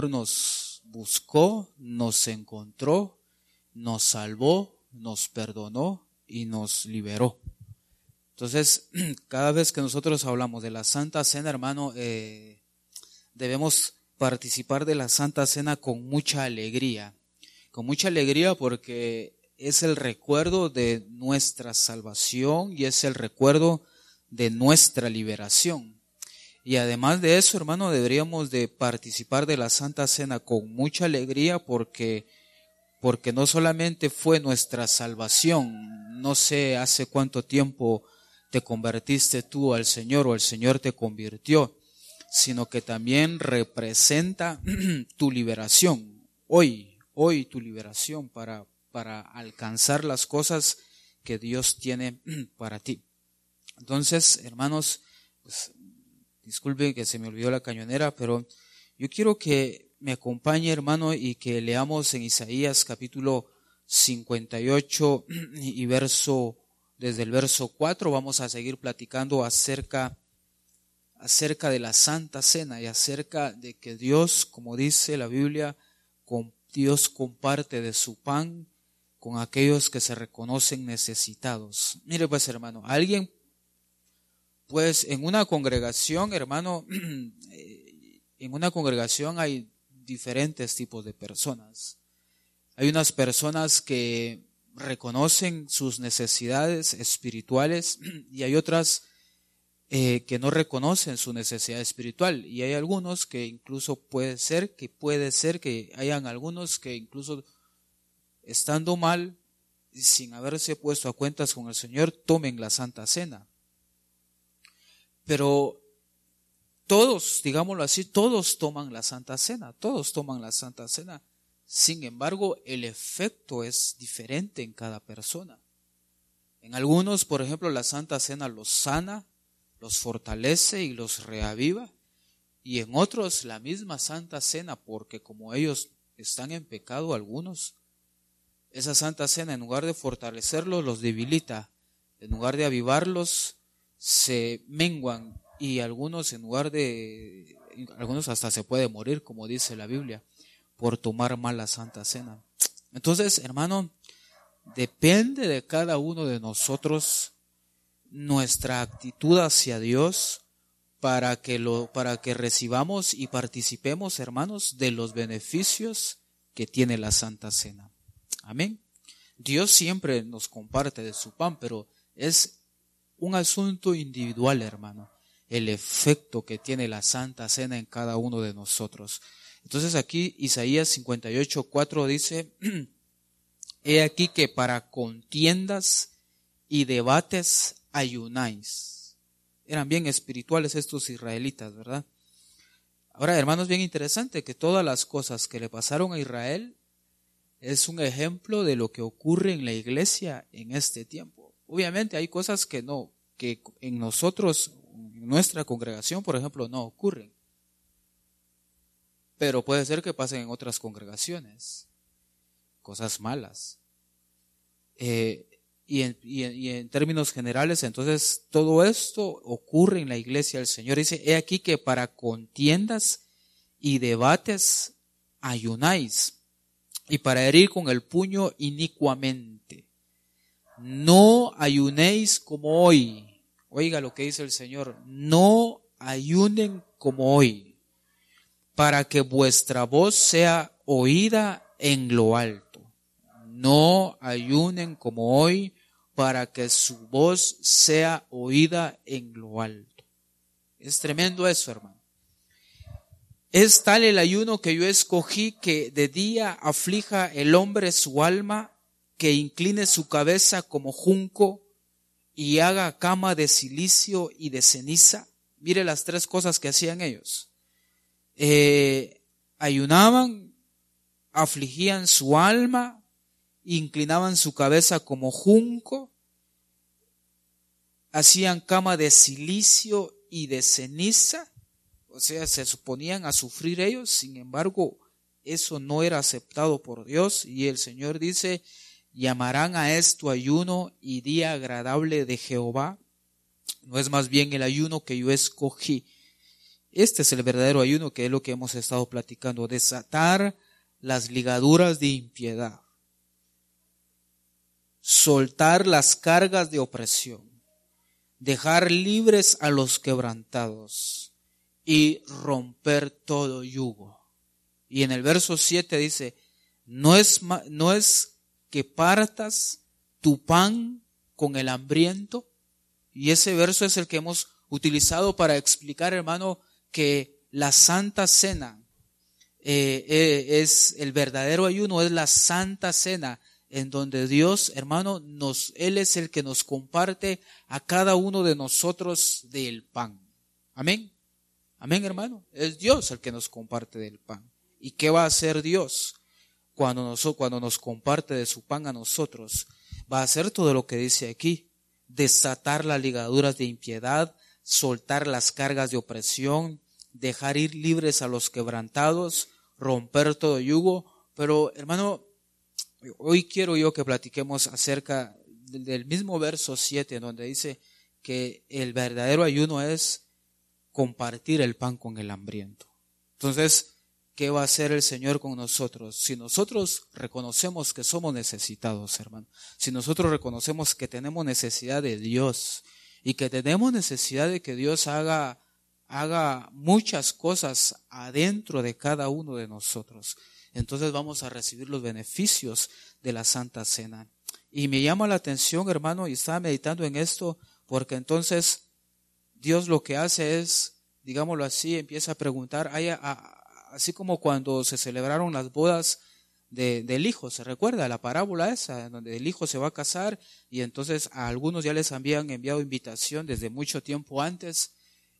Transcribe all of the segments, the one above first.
nos buscó, nos encontró, nos salvó, nos perdonó y nos liberó. Entonces, cada vez que nosotros hablamos de la Santa Cena, hermano, debemos participar de la Santa Cena con mucha alegría porque es el recuerdo de nuestra salvación y es el recuerdo de nuestra liberación. Y además de eso, hermano, deberíamos de participar de la Santa Cena con mucha alegría porque no solamente fue nuestra salvación, no sé hace cuánto tiempo te convertiste tú al Señor o el Señor te convirtió, sino que también representa tu liberación, hoy tu liberación para alcanzar las cosas que Dios tiene para ti. Entonces, hermanos, pues, disculpen que se me olvidó la cañonera, pero yo quiero que me acompañe, hermano, y que leamos en Isaías capítulo 58 y desde el verso 4, vamos a seguir platicando acerca de la Santa Cena y acerca de que Dios, como dice la Biblia, Dios comparte de su pan con aquellos que se reconocen necesitados. Mire pues, hermano, alguien, pues en una congregación, hermano, en una congregación hay diferentes tipos de personas. Hay unas personas que reconocen sus necesidades espirituales y hay otras que no reconocen su necesidad espiritual, y hay algunos que incluso puede ser que hayan algunos que incluso estando mal, sin haberse puesto a cuentas con el Señor, tomen la Santa Cena. Pero todos, digámoslo así, todos toman la Santa Cena. Sin embargo, el efecto es diferente en cada persona. En algunos, por ejemplo, la Santa Cena los sana, los fortalece y los reaviva, y en otros la misma Santa Cena, porque como ellos están en pecado algunos, esa Santa Cena en lugar de fortalecerlos los debilita, en lugar de avivarlos se menguan, y algunos algunos hasta se puede morir, como dice la Biblia, por tomar mal la Santa Cena. Entonces, hermano, depende de cada uno de nosotros nuestra actitud hacia Dios para que recibamos y participemos, hermanos, de los beneficios que tiene la Santa Cena. Amén. Dios siempre nos comparte de su pan, pero es un asunto individual, hermano, el efecto que tiene la Santa Cena en cada uno de nosotros. Entonces aquí Isaías 58:4 dice: he aquí que para contiendas y debates ayunáis. Eran bien espirituales estos israelitas, ¿verdad? Ahora, hermanos, bien interesante que todas las cosas que le pasaron a Israel es un ejemplo de lo que ocurre en la iglesia en este tiempo. Obviamente hay cosas que en nosotros, en nuestra congregación, por ejemplo, no ocurren. Pero puede ser que pasen en otras congregaciones, cosas malas. Y en términos generales, entonces, todo esto ocurre en la iglesia del Señor. Dice: he aquí que para contiendas y debates ayunáis, y para herir con el puño inicuamente. No ayunéis como hoy. Oiga lo que dice el Señor: no ayunen como hoy, para que vuestra voz sea oída en lo alto. No ayunen como hoy, para que su voz sea oída en lo alto. Es tremendo eso, hermano. Es tal el ayuno que yo escogí, que de día aflija el hombre su alma, que incline su cabeza como junco y haga cama de cilicio y de ceniza. Mire las tres cosas que hacían ellos. Ayunaban, afligían su alma, inclinaban su cabeza como junco, hacían cama de cilicio y de ceniza, o sea, se suponían a sufrir ellos. Sin embargo, eso no era aceptado por Dios, y el Señor dice: llamarán a esto ayuno y día agradable de Jehová. No es más bien el ayuno que yo escogí. Este es el verdadero ayuno, que es lo que hemos estado platicando. Desatar las ligaduras de impiedad. Soltar las cargas de opresión. Dejar libres a los quebrantados. Y romper todo yugo. Y en el verso 7 dice, no es que partas tu pan con el hambriento. Y ese verso es el que hemos utilizado para explicar, hermano, que la Santa Cena es el verdadero ayuno, es la Santa Cena en donde Dios, hermano, Él es el que nos comparte a cada uno de nosotros del pan. Amén. Amén, hermano. Es Dios el que nos comparte del pan. ¿Y qué va a hacer Dios cuando nos comparte de su pan a nosotros? Va a hacer todo lo que dice aquí. Desatar las ligaduras de impiedad, soltar las cargas de opresión, dejar ir libres a los quebrantados, romper todo yugo. Pero, hermano, hoy quiero yo que platiquemos acerca del mismo verso 7, donde dice que el verdadero ayuno es compartir el pan con el hambriento. Entonces, ¿qué va a hacer el Señor con nosotros? Si nosotros reconocemos que somos necesitados, hermano, si nosotros reconocemos que tenemos necesidad de Dios y que tenemos necesidad de que Dios haga muchas cosas adentro de cada uno de nosotros, entonces vamos a recibir los beneficios de la Santa Cena. Y me llama la atención, hermano, y estaba meditando en esto, porque entonces Dios lo que hace es, digámoslo así, empieza a preguntar, así como cuando se celebraron las bodas del hijo, ¿se recuerda la parábola esa? Donde el hijo se va a casar y entonces a algunos ya les habían enviado invitación desde mucho tiempo antes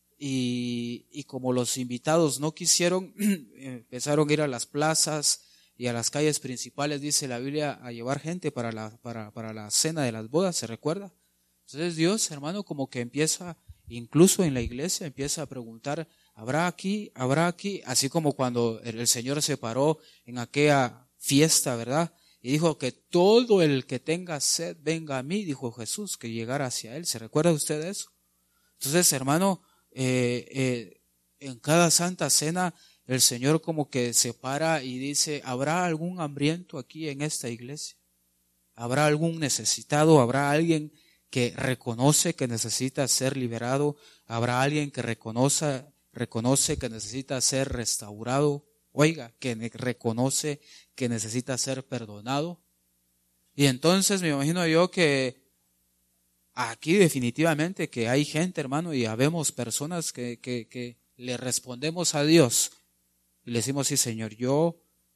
y como los invitados no quisieron, empezaron a ir a las plazas y a las calles principales, dice la Biblia, a llevar gente para la cena de las bodas, ¿se recuerda? Entonces Dios, hermano, como que empieza, incluso en la iglesia, empieza a preguntar, ¿habrá aquí? Así como cuando el Señor se paró en aquella fiesta, ¿verdad? Y dijo que todo el que tenga sed venga a mí, dijo Jesús, que llegara hacia Él. ¿Se recuerda usted de eso? Entonces, hermano, en cada Santa Cena, el Señor como que se para y dice, ¿habrá algún hambriento aquí en esta iglesia? ¿Habrá algún necesitado? ¿Habrá alguien que reconoce que necesita ser liberado? ¿Habrá alguien que reconoce que necesita ser restaurado? Oiga, que reconoce que necesita ser perdonado. Y entonces me imagino yo que aquí definitivamente que hay gente, hermano, y habemos personas que le respondemos a Dios y le decimos, sí, Señor, yo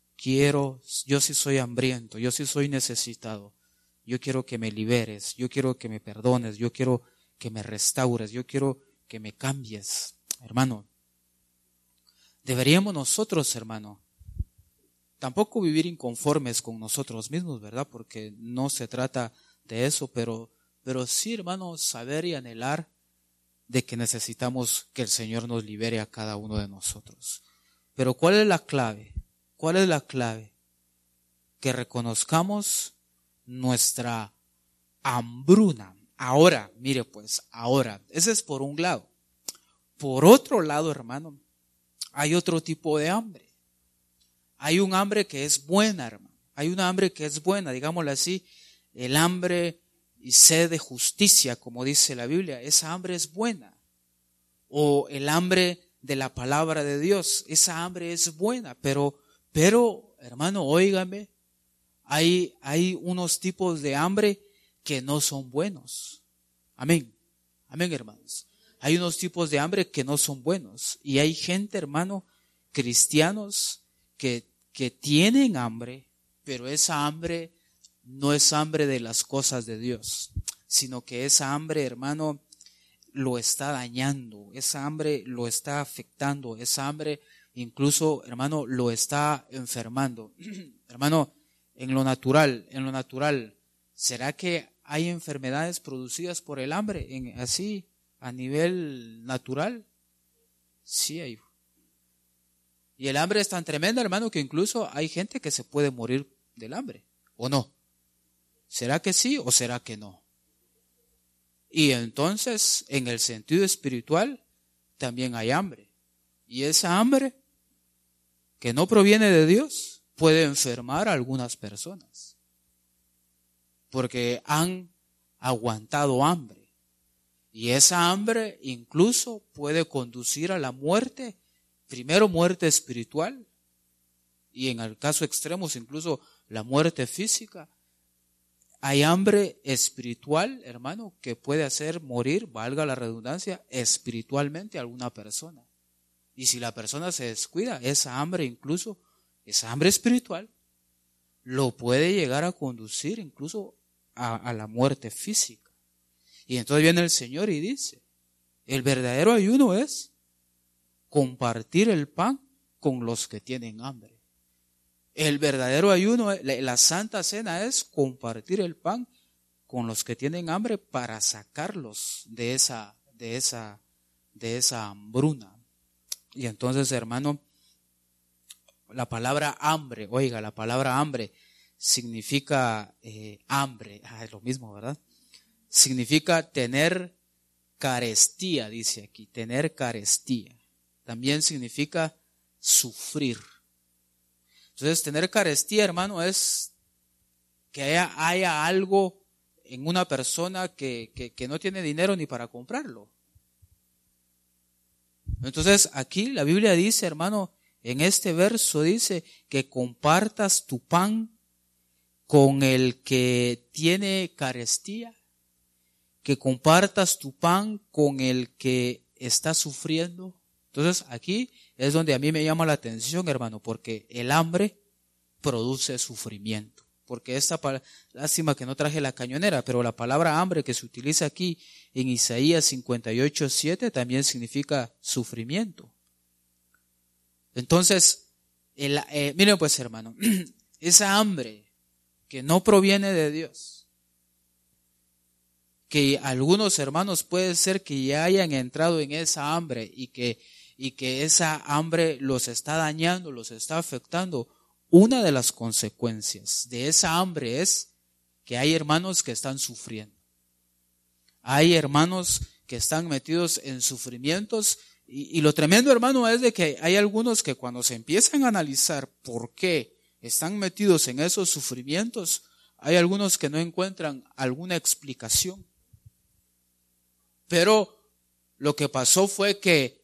sí soy hambriento, yo sí soy necesitado. Yo quiero que me liberes, yo quiero que me perdones, yo quiero que me restaures, yo quiero que me cambies. Hermano, deberíamos nosotros, hermano, tampoco vivir inconformes con nosotros mismos, ¿verdad? Porque no se trata de eso, pero sí, hermano, saber y anhelar de que necesitamos que el Señor nos libere a cada uno de nosotros. Pero ¿cuál es la clave? ¿Cuál es la clave? Que reconozcamos nuestra hambruna. Ahora, mire pues, ese es por un lado. Por otro lado, hermano, hay otro tipo de hambre. Hay un hambre que es buena, hermano. Hay una hambre que es buena, digámoslo así, el hambre y sed de justicia, como dice la Biblia. Esa hambre es buena. O el hambre de la palabra de Dios. Esa hambre es buena, pero hermano, óigame, hay unos tipos de hambre que no son buenos. Amén. Amén, hermanos. Hay unos tipos de hambre que no son buenos. Y hay gente, hermano, cristianos que tienen hambre, pero esa hambre no es hambre de las cosas de Dios, sino que esa hambre, hermano, lo está dañando, esa hambre lo está afectando, esa hambre incluso, hermano, lo está enfermando. Hermano, en lo natural, ¿será que hay enfermedades producidas por el hambre así a nivel natural? Sí hay. Y el hambre es tan tremenda, hermano, que incluso hay gente que se puede morir del hambre, ¿o no? ¿Será que sí o será que no? Y entonces, en el sentido espiritual, también hay hambre. Y esa hambre que no proviene de Dios puede enfermar a algunas personas, porque han aguantado hambre. Y esa hambre incluso puede conducir a la muerte, primero muerte espiritual, y en el caso extremo incluso la muerte física. Hay hambre espiritual, hermano, que puede hacer morir, valga la redundancia, espiritualmente a alguna persona. Y si la persona se descuida, esa hambre espiritual, lo puede llegar a conducir incluso a la muerte física. Y entonces viene el Señor y dice, el verdadero ayuno es compartir el pan con los que tienen hambre. El verdadero ayuno, la Santa Cena es compartir el pan con los que tienen hambre para sacarlos de esa hambruna. Y entonces, hermano, la palabra hambre, oiga, la palabra hambre significa hambre, es lo mismo, ¿verdad? Significa tener carestía, dice aquí, tener carestía. También significa sufrir. Entonces, tener carestía, hermano, es que haya algo en una persona que no tiene dinero ni para comprarlo. Entonces, aquí la Biblia dice, hermano, en este verso dice que compartas tu pan con el que tiene carestía, que compartas tu pan con el que está sufriendo. Entonces, aquí es donde a mí me llama la atención, hermano, porque el hambre produce sufrimiento. Porque lástima que no traje la cañonera, pero la palabra hambre que se utiliza aquí en Isaías 58:7 también significa sufrimiento. Entonces, miren pues, hermano, esa hambre que no proviene de Dios, que algunos hermanos puede ser que ya hayan entrado en esa hambre y que esa hambre los está dañando, los está afectando. Una de las consecuencias de esa hambre es que hay hermanos que están sufriendo. Hay hermanos que están metidos en sufrimientos y lo tremendo, hermano, es de que hay algunos que cuando se empiezan a analizar por qué están metidos en esos sufrimientos, hay algunos que no encuentran alguna explicación. Pero lo que pasó fue que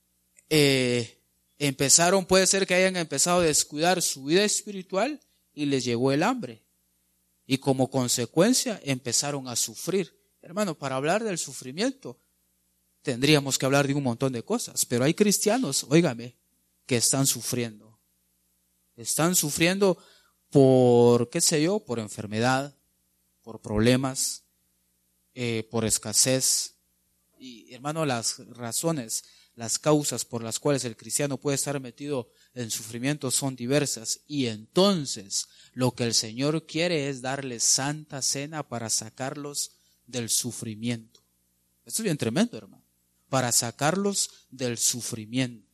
puede ser que hayan empezado a descuidar su vida espiritual y les llegó el hambre. Y como consecuencia empezaron a sufrir. Hermano, para hablar del sufrimiento tendríamos que hablar de un montón de cosas, pero hay cristianos, óigame, que están sufriendo. Están sufriendo por, por enfermedad, por problemas, por escasez. Y hermano, las razones, las causas por las cuales el cristiano puede estar metido en sufrimiento son diversas. Y entonces lo que el Señor quiere es darles santa cena para sacarlos del sufrimiento. Esto es bien tremendo, hermano. Para sacarlos del sufrimiento.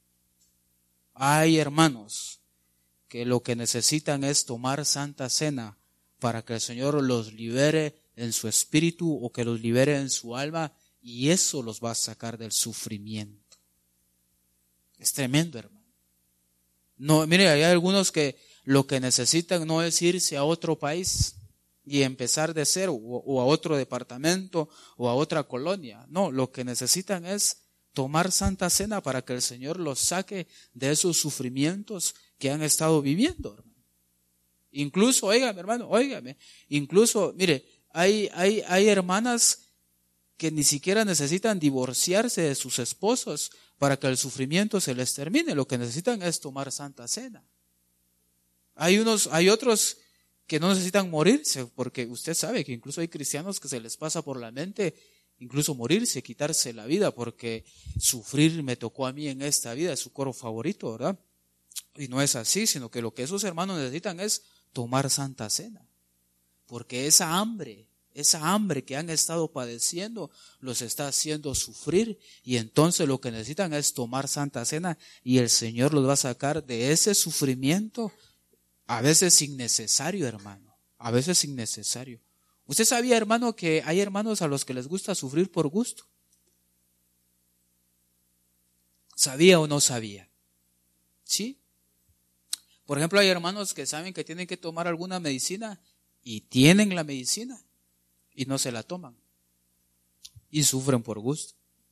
Hay hermanos que lo que necesitan es tomar santa cena para que el Señor los libere en su espíritu o que los libere en su alma, y eso los va a sacar del sufrimiento. Es tremendo, hermano. No, mire, hay algunos que lo que necesitan no es irse a otro país y empezar de cero, o a otro departamento, o a otra colonia. No, lo que necesitan es tomar santa cena para que el Señor los saque de esos sufrimientos que han estado viviendo, hermano. Incluso, óigame, hermano, óigame, incluso, mire, hay hermanas que ni siquiera necesitan divorciarse de sus esposos para que el sufrimiento se les termine. Lo que necesitan es tomar santa cena. Hay otros que no necesitan morirse, porque usted sabe que incluso hay cristianos que se les pasa por la mente incluso morirse, quitarse la vida, porque sufrir me tocó a mí en esta vida, es su coro favorito, ¿verdad? Y no es así, sino que lo que esos hermanos necesitan es tomar santa cena, porque esa hambre que han estado padeciendo los está haciendo sufrir, y entonces lo que necesitan es tomar santa cena y el Señor los va a sacar de ese sufrimiento, a veces innecesario, hermano, a veces innecesario. ¿Usted sabía, hermano, que hay hermanos a los que les gusta sufrir por gusto? ¿Sabía o no sabía? ¿Sí? Por ejemplo, hay hermanos que saben que tienen que tomar alguna medicina y tienen la medicina y no se la toman y sufren por gusto.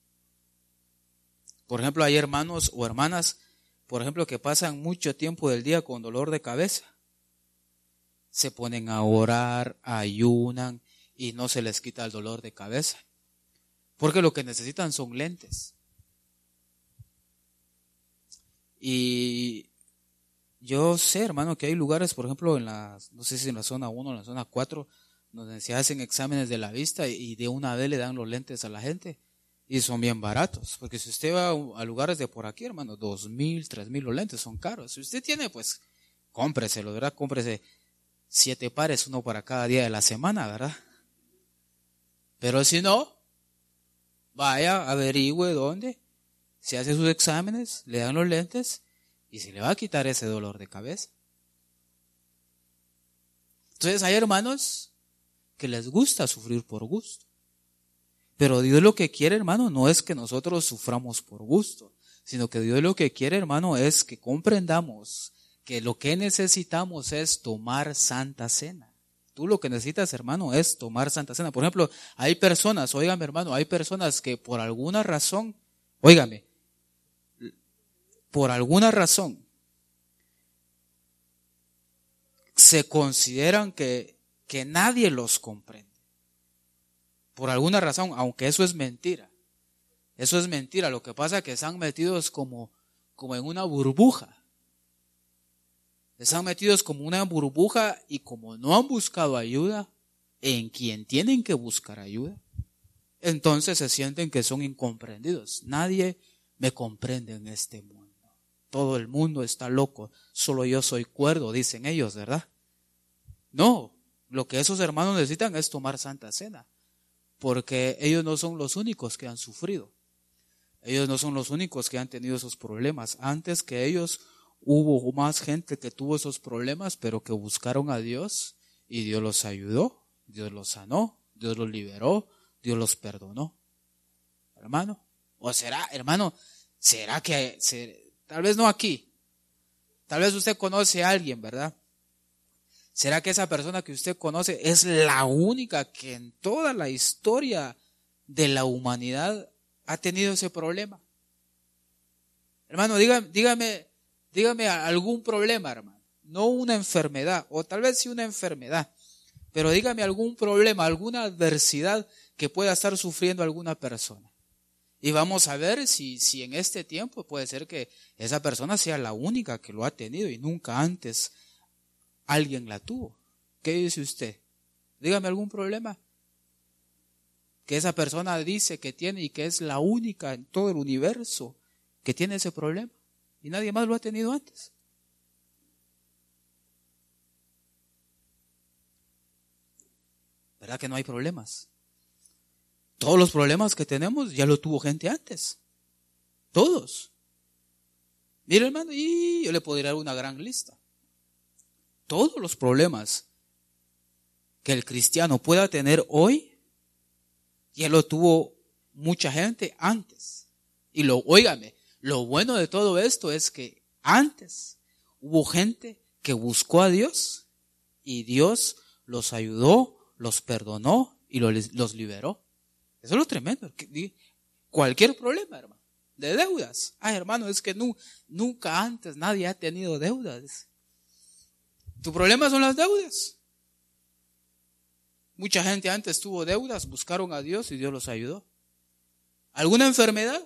Por ejemplo, hay hermanos o hermanas, por ejemplo, que pasan mucho tiempo del día con dolor de cabeza. Se ponen a orar, ayunan y no se les quita el dolor de cabeza. Porque lo que necesitan son lentes. Y yo sé, hermano, que hay lugares, por ejemplo, no sé si en la zona 1 o en la zona 4, donde se hacen exámenes de la vista y de una vez le dan los lentes a la gente. Y son bien baratos, porque si usted va a lugares de por aquí, hermano, 2,000, 3,000 los lentes son caros. Si usted tiene, pues, cómpreselo, ¿verdad? Cómprese 7 pares, uno para cada día de la semana, ¿verdad? Pero si no, vaya, averigüe dónde, se hace sus exámenes, le dan los lentes y se le va a quitar ese dolor de cabeza. Entonces hay hermanos que les gusta sufrir por gusto. Pero Dios lo que quiere, hermano, no es que nosotros suframos por gusto, sino que Dios lo que quiere, hermano, es que comprendamos que lo que necesitamos es tomar Santa Cena. Tú lo que necesitas, hermano, es tomar Santa Cena. Por ejemplo, hay personas, óigame, hermano, hay personas que por alguna razón, óigame, por alguna razón, se consideran que nadie los comprende. Por alguna razón, aunque eso es mentira. Eso es mentira. Lo que pasa es que están metidos como en una burbuja. Están metidos como una burbuja y como no han buscado ayuda en quien tienen que buscar ayuda, entonces se sienten que son incomprendidos. Nadie me comprende en este mundo. Todo el mundo está loco. Solo yo soy cuerdo, dicen ellos, ¿verdad? No, lo que esos hermanos necesitan es tomar Santa Cena. Porque ellos no son los únicos que han sufrido. Ellos no son los únicos que han tenido esos problemas. Antes que ellos hubo más gente que tuvo esos problemas, pero que buscaron a Dios y Dios los ayudó, Dios los sanó, Dios los liberó, Dios los perdonó. Hermano, o será, hermano, será que, tal vez no aquí, tal vez usted conoce a alguien, ¿verdad? ¿Será que esa persona que usted conoce es la única que en toda la historia de la humanidad ha tenido ese problema? Hermano, dígame algún problema, hermano. No una enfermedad, o tal vez sí una enfermedad, pero dígame algún problema, alguna adversidad que pueda estar sufriendo alguna persona. Y vamos a ver si en este tiempo puede ser que esa persona sea la única que lo ha tenido y nunca antes alguien la tuvo. ¿Qué dice usted? Dígame algún problema que esa persona dice que tiene y que es la única en todo el universo que tiene ese problema y nadie más lo ha tenido antes. ¿Verdad que no hay problemas? Todos los problemas que tenemos ya lo tuvo gente antes. Todos. Mire, hermano, y yo le podría dar una gran lista. Todos los problemas que el cristiano pueda tener hoy, ya lo tuvo mucha gente antes. Y óigame, lo bueno de todo esto es que antes hubo gente que buscó a Dios y Dios los ayudó, los perdonó y los liberó. Eso es lo tremendo. Cualquier problema, hermano, de deudas. Hermano, es que nunca antes nadie ha tenido deudas. Tu problema son las deudas. Mucha gente antes tuvo deudas, buscaron a Dios y Dios los ayudó. ¿Alguna enfermedad?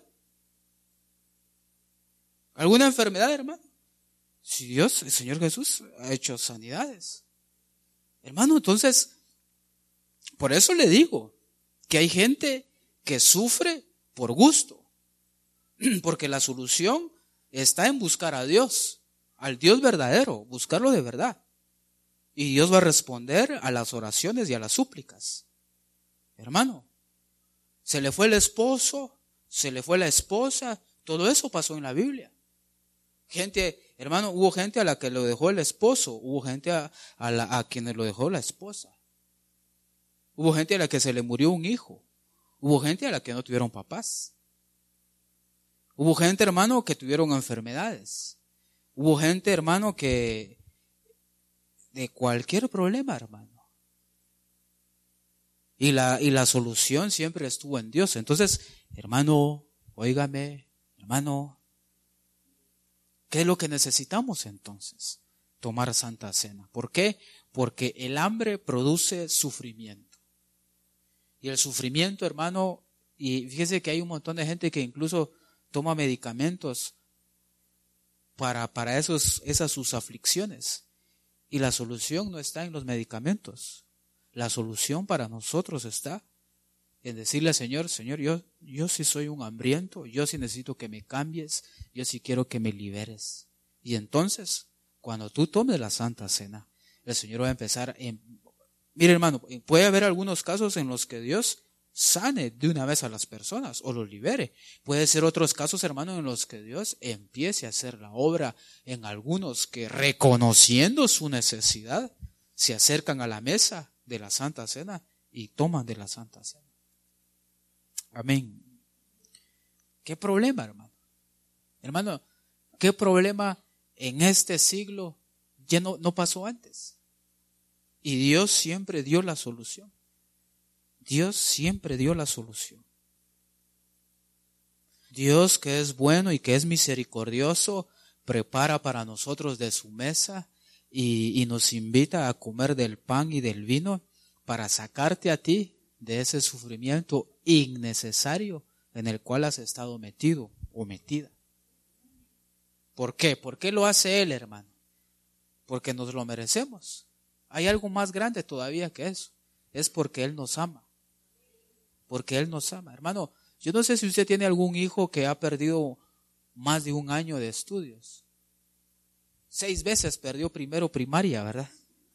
¿Alguna enfermedad, hermano? Si Dios, el Señor Jesús, ha hecho sanidades. Hermano, entonces, por eso le digo que hay gente que sufre por gusto. Porque la solución está en buscar a Dios, al Dios verdadero, buscarlo de verdad. Y Dios va a responder a las oraciones y a las súplicas. Hermano, se le fue el esposo, se le fue la esposa, todo eso pasó en la Biblia. Gente, hermano, hubo gente a la que lo dejó el esposo, hubo gente a quienes lo dejó la esposa. Hubo gente a la que se le murió un hijo, hubo gente a la que no tuvieron papás. Hubo gente, hermano, que tuvieron enfermedades. Hubo gente, hermano, que de cualquier problema, hermano. Y la solución siempre estuvo en Dios. Entonces, hermano, óigame, hermano, ¿qué es lo que necesitamos entonces? Tomar Santa Cena. ¿Por qué? Porque el hambre produce sufrimiento. Y el sufrimiento, hermano, y fíjese que hay un montón de gente que incluso toma medicamentos para esas sus aflicciones. Y la solución no está en los medicamentos. La solución para nosotros está en decirle al Señor, Señor, yo sí soy un hambriento, yo sí necesito que me cambies, yo sí quiero que me liberes. Y entonces, cuando tú tomes la Santa Cena, el Señor va a empezar mire, hermano, puede haber algunos casos en los que Dios sane de una vez a las personas o los libere. Puede ser otros casos, hermano, en los que Dios empiece a hacer la obra en algunos que, reconociendo su necesidad, se acercan a la mesa de la Santa Cena y toman de la Santa Cena. Amén. ¿Qué problema, hermano? Hermano, ¿qué problema en este siglo ya no pasó antes? Y Dios siempre dio la solución. Dios siempre dio la solución. Dios, que es bueno y que es misericordioso, prepara para nosotros de su mesa y nos invita a comer del pan y del vino para sacarte a ti de ese sufrimiento innecesario en el cual has estado metido o metida. ¿Por qué? ¿Por qué lo hace Él, hermano? Porque nos lo merecemos. Hay algo más grande todavía que eso. Es porque Él nos ama. Porque Él nos ama. Hermano, yo no sé si usted tiene algún hijo que ha perdido más de un año de estudios. 6 veces perdió primero primaria, ¿verdad?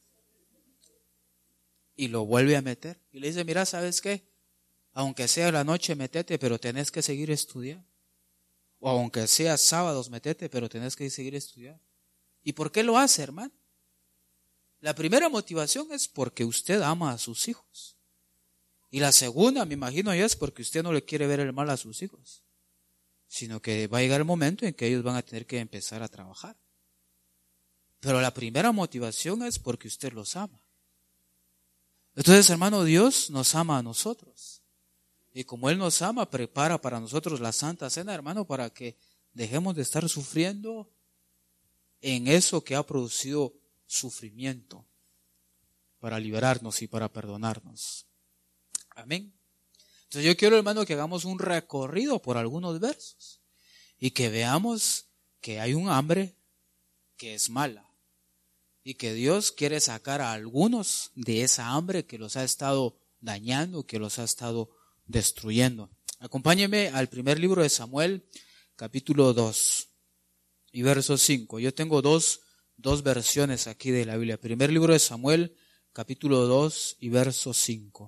Y lo vuelve a meter. Y le dice, mira, ¿sabes qué? Aunque sea la noche, metete, pero tenés que seguir estudiando. O aunque sea sábados, metete, pero tenés que seguir estudiando. ¿Y por qué lo hace, hermano? La primera motivación es porque usted ama a sus hijos. Y la segunda, me imagino yo, es porque usted no le quiere ver el mal a sus hijos. Sino que va a llegar el momento en que ellos van a tener que empezar a trabajar. Pero la primera motivación es porque usted los ama. Entonces, hermano, Dios nos ama a nosotros. Y como Él nos ama, prepara para nosotros la Santa Cena, hermano, para que dejemos de estar sufriendo en eso que ha producido sufrimiento, para liberarnos y para perdonarnos. Amén. Entonces yo quiero, hermano, que hagamos un recorrido por algunos versos y que veamos que hay un hambre que es mala y que Dios quiere sacar a algunos de esa hambre que los ha estado dañando, que los ha estado destruyendo. Acompáñeme al primer libro de Samuel, capítulo 2 y verso 5. Yo tengo dos versiones aquí de la Biblia. Primer libro de Samuel, capítulo 2 y verso 5.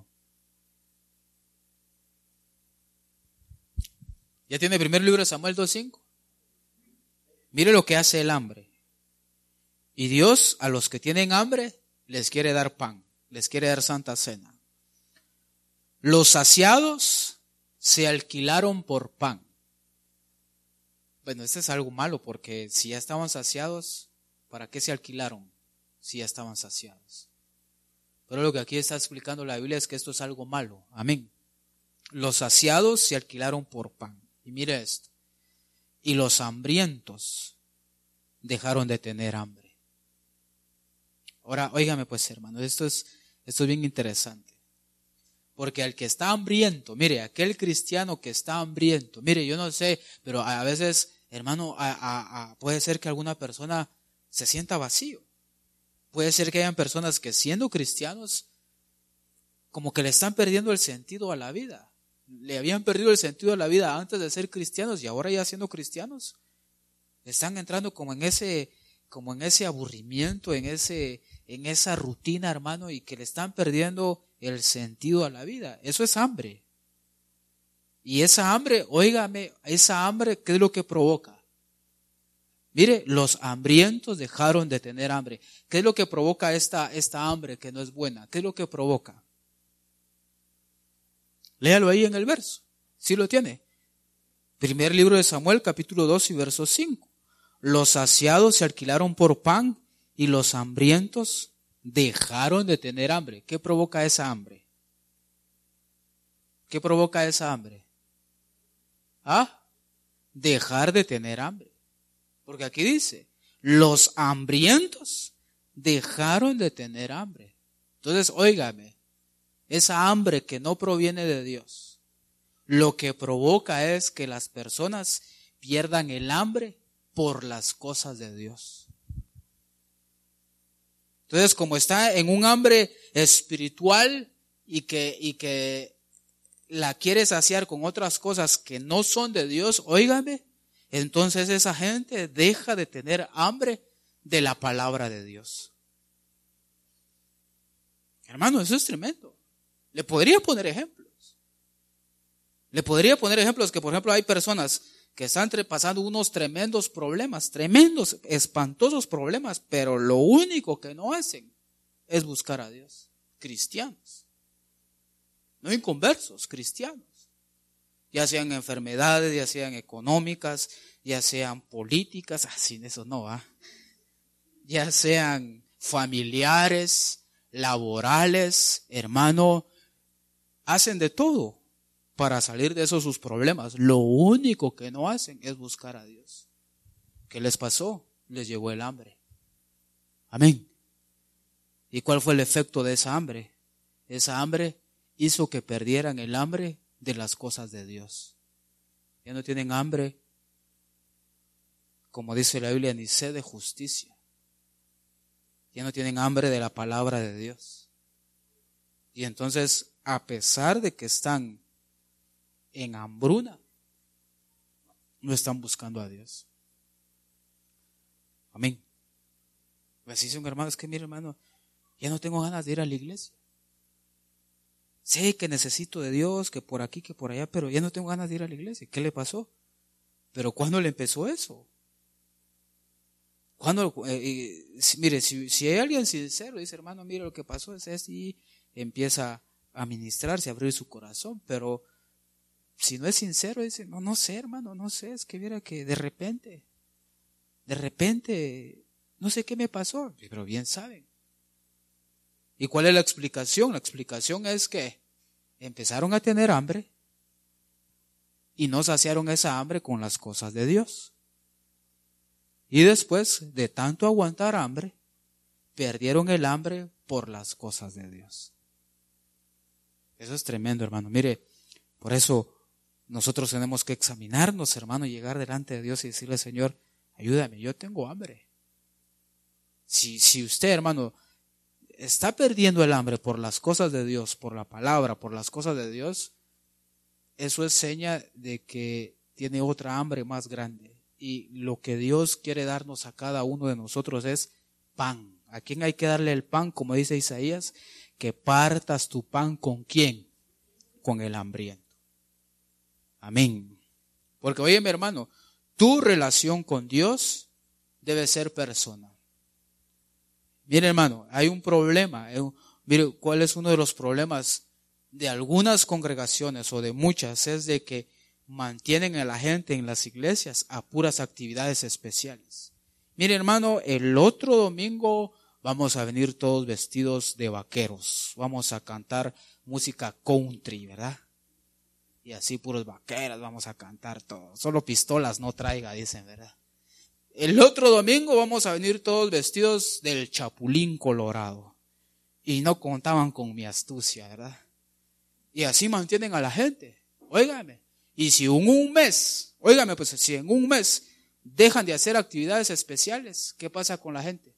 ¿Ya tiene el primer libro de Samuel 2:5? Mire lo que hace el hambre. Y Dios a los que tienen hambre les quiere dar pan, les quiere dar Santa Cena. Los saciados se alquilaron por pan. Bueno, esto es algo malo porque si ya estaban saciados, ¿para qué se alquilaron si ya estaban saciados? Pero lo que aquí está explicando la Biblia es que esto es algo malo. Amén. Los saciados se alquilaron por pan. Y mire esto. Y los hambrientos dejaron de tener hambre. Ahora, óigame pues, hermano, esto es bien interesante. Porque al que está hambriento, mire, aquel cristiano que está hambriento, mire, yo no sé, pero a veces, hermano, puede ser que alguna persona se sienta vacío. Puede ser que hayan personas que siendo cristianos, como que le están perdiendo el sentido a la vida. Le habían perdido el sentido a la vida antes de ser cristianos y ahora ya siendo cristianos, están entrando como en ese aburrimiento, en esa rutina, hermano, y que le están perdiendo el sentido a la vida. Eso es hambre. Y esa hambre, óigame, esa hambre, ¿qué es lo que provoca? Mire, los hambrientos dejaron de tener hambre. ¿Qué es lo que provoca esta hambre que no es buena? ¿Qué es lo que provoca? Léalo ahí en el verso. ¿Sí lo tiene? Primer libro de Samuel, capítulo 2 y verso 5. Los saciados se alquilaron por pan y los hambrientos dejaron de tener hambre. ¿Qué provoca esa hambre? ¿Qué provoca esa hambre? Dejar de tener hambre. Porque aquí dice, los hambrientos dejaron de tener hambre. Entonces, óigame, esa hambre que no proviene de Dios, lo que provoca es que las personas pierdan el hambre por las cosas de Dios. Entonces, como está en un hambre espiritual y que la quiere saciar con otras cosas que no son de Dios, óigame, entonces esa gente deja de tener hambre de la palabra de Dios. Hermano, eso es tremendo. Le podría poner ejemplos. Le podría poner ejemplos que, por ejemplo, hay personas que están pasando unos tremendos problemas, tremendos, espantosos problemas, pero lo único que no hacen es buscar a Dios. Cristianos. No inconversos, cristianos. Ya sean enfermedades, ya sean económicas, ya sean políticas, sin eso no va. Ya sean familiares, laborales, hermano, hacen de todo para salir de esos sus problemas. Lo único que no hacen es buscar a Dios. ¿Qué les pasó? Les llegó el hambre. Amén. ¿Y cuál fue el efecto de esa hambre? Esa hambre hizo que perdieran el hambre de las cosas de Dios. Ya no tienen hambre, como dice la Biblia, ni sed de justicia. Ya no tienen hambre de la palabra de Dios. Y entonces, a pesar de que están en hambruna, no están buscando a Dios. Amén. Pues dice un hermano, es que mire hermano, ya no tengo ganas de ir a la iglesia. Sé que necesito de Dios, que por aquí, que por allá, pero ya no tengo ganas de ir a la iglesia. ¿Qué le pasó? ¿Pero cuándo le empezó eso? Cuando, mire, si hay alguien sincero, dice hermano, mire lo que pasó es esto, y empieza a ministrarse, a abrir su corazón, pero si no es sincero, dice, no sé hermano, no sé, es que viera que de repente, no sé qué me pasó, pero bien saben. ¿Y cuál es la explicación? La explicación es que empezaron a tener hambre y no saciaron esa hambre con las cosas de Dios. Y después de tanto aguantar hambre, perdieron el hambre por las cosas de Dios. Eso es tremendo, hermano. Mire, por eso nosotros tenemos que examinarnos, hermano, y llegar delante de Dios y decirle, Señor, ayúdame, yo tengo hambre. Si usted, hermano, está perdiendo el hambre por las cosas de Dios, por la palabra, por las cosas de Dios, eso es seña de que tiene otra hambre más grande. Y lo que Dios quiere darnos a cada uno de nosotros es pan. ¿A quién hay que darle el pan? Como dice Isaías, que partas tu pan ¿con quién? Con el hambriento. Amén. Porque oye mi hermano, tu relación con Dios debe ser personal. Mire hermano, hay un problema. Mire, ¿cuál es uno de los problemas de algunas congregaciones o de muchas? Es de que mantienen a la gente en las iglesias a puras actividades especiales. Mire hermano, el otro domingo vamos a venir todos vestidos de vaqueros. Vamos a cantar música country, ¿verdad? Y así puros vaqueros vamos a cantar todos. Solo pistolas no traiga, dicen, ¿verdad? El otro domingo vamos a venir todos vestidos del Chapulín Colorado. Y no contaban con mi astucia, ¿verdad? Y así mantienen a la gente. Óigame. Y si en un mes, óigame, pues si en un mes dejan de hacer actividades especiales, ¿qué pasa con la gente?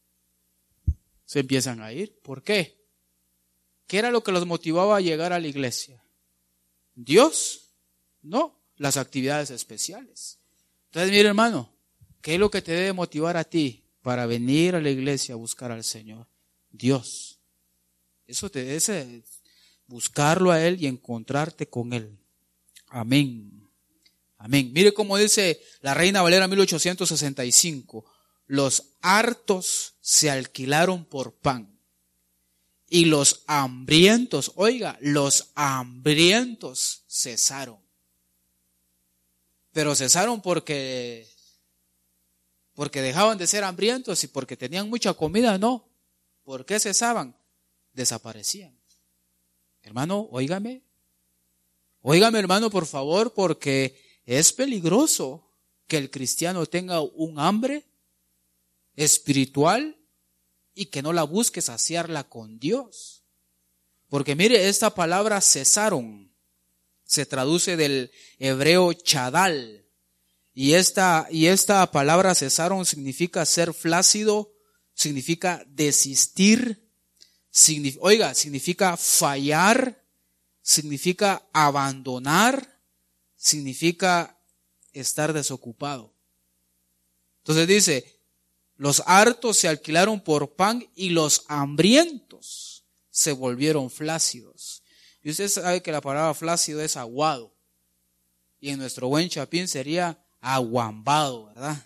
Se empiezan a ir. ¿Por qué? ¿Qué era lo que los motivaba a llegar a la iglesia? ¿Dios? No, las actividades especiales. Entonces, mire hermano, ¿qué es lo que te debe motivar a ti para venir a la iglesia a buscar al Señor? Dios. Eso te debe buscarlo a Él y encontrarte con Él. Amén. Amén. Mire cómo dice la Reina Valera 1865. Los hartos se alquilaron por pan. Y los hambrientos, oiga, los hambrientos cesaron. Pero cesaron porque dejaban de ser hambrientos y porque tenían mucha comida, no. ¿Por qué cesaban? Desaparecían. Hermano, óigame hermano, por favor, porque es peligroso que el cristiano tenga un hambre espiritual y que no la busque saciarla con Dios. Porque mire, esta palabra cesaron se traduce del hebreo chadal, y esta palabra cesaron significa ser flácido, significa desistir, significa fallar, significa abandonar, significa estar desocupado. Entonces dice, los hartos se alquilaron por pan y los hambrientos se volvieron flácidos. Y usted sabe que la palabra flácido es aguado. Y en nuestro buen chapín sería aguambado, ¿verdad?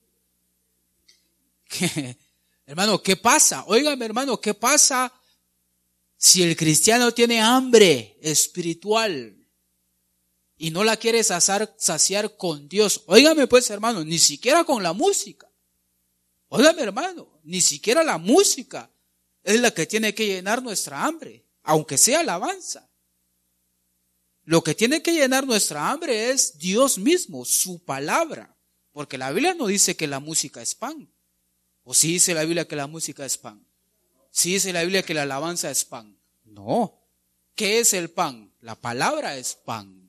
Hermano, ¿qué pasa? Óigame, hermano, ¿qué pasa si el cristiano tiene hambre espiritual y no la quiere saciar con Dios? Óigame pues, hermano, ni siquiera con la música. Óigame, hermano, ni siquiera la música es la que tiene que llenar nuestra hambre, aunque sea alabanza. Lo que tiene que llenar nuestra hambre es Dios mismo, su palabra. Porque la Biblia no dice que la música es pan. ¿O sí dice la Biblia que la música es pan? ¿Sí dice la Biblia que la alabanza es pan? No. ¿Qué es el pan? La palabra es pan.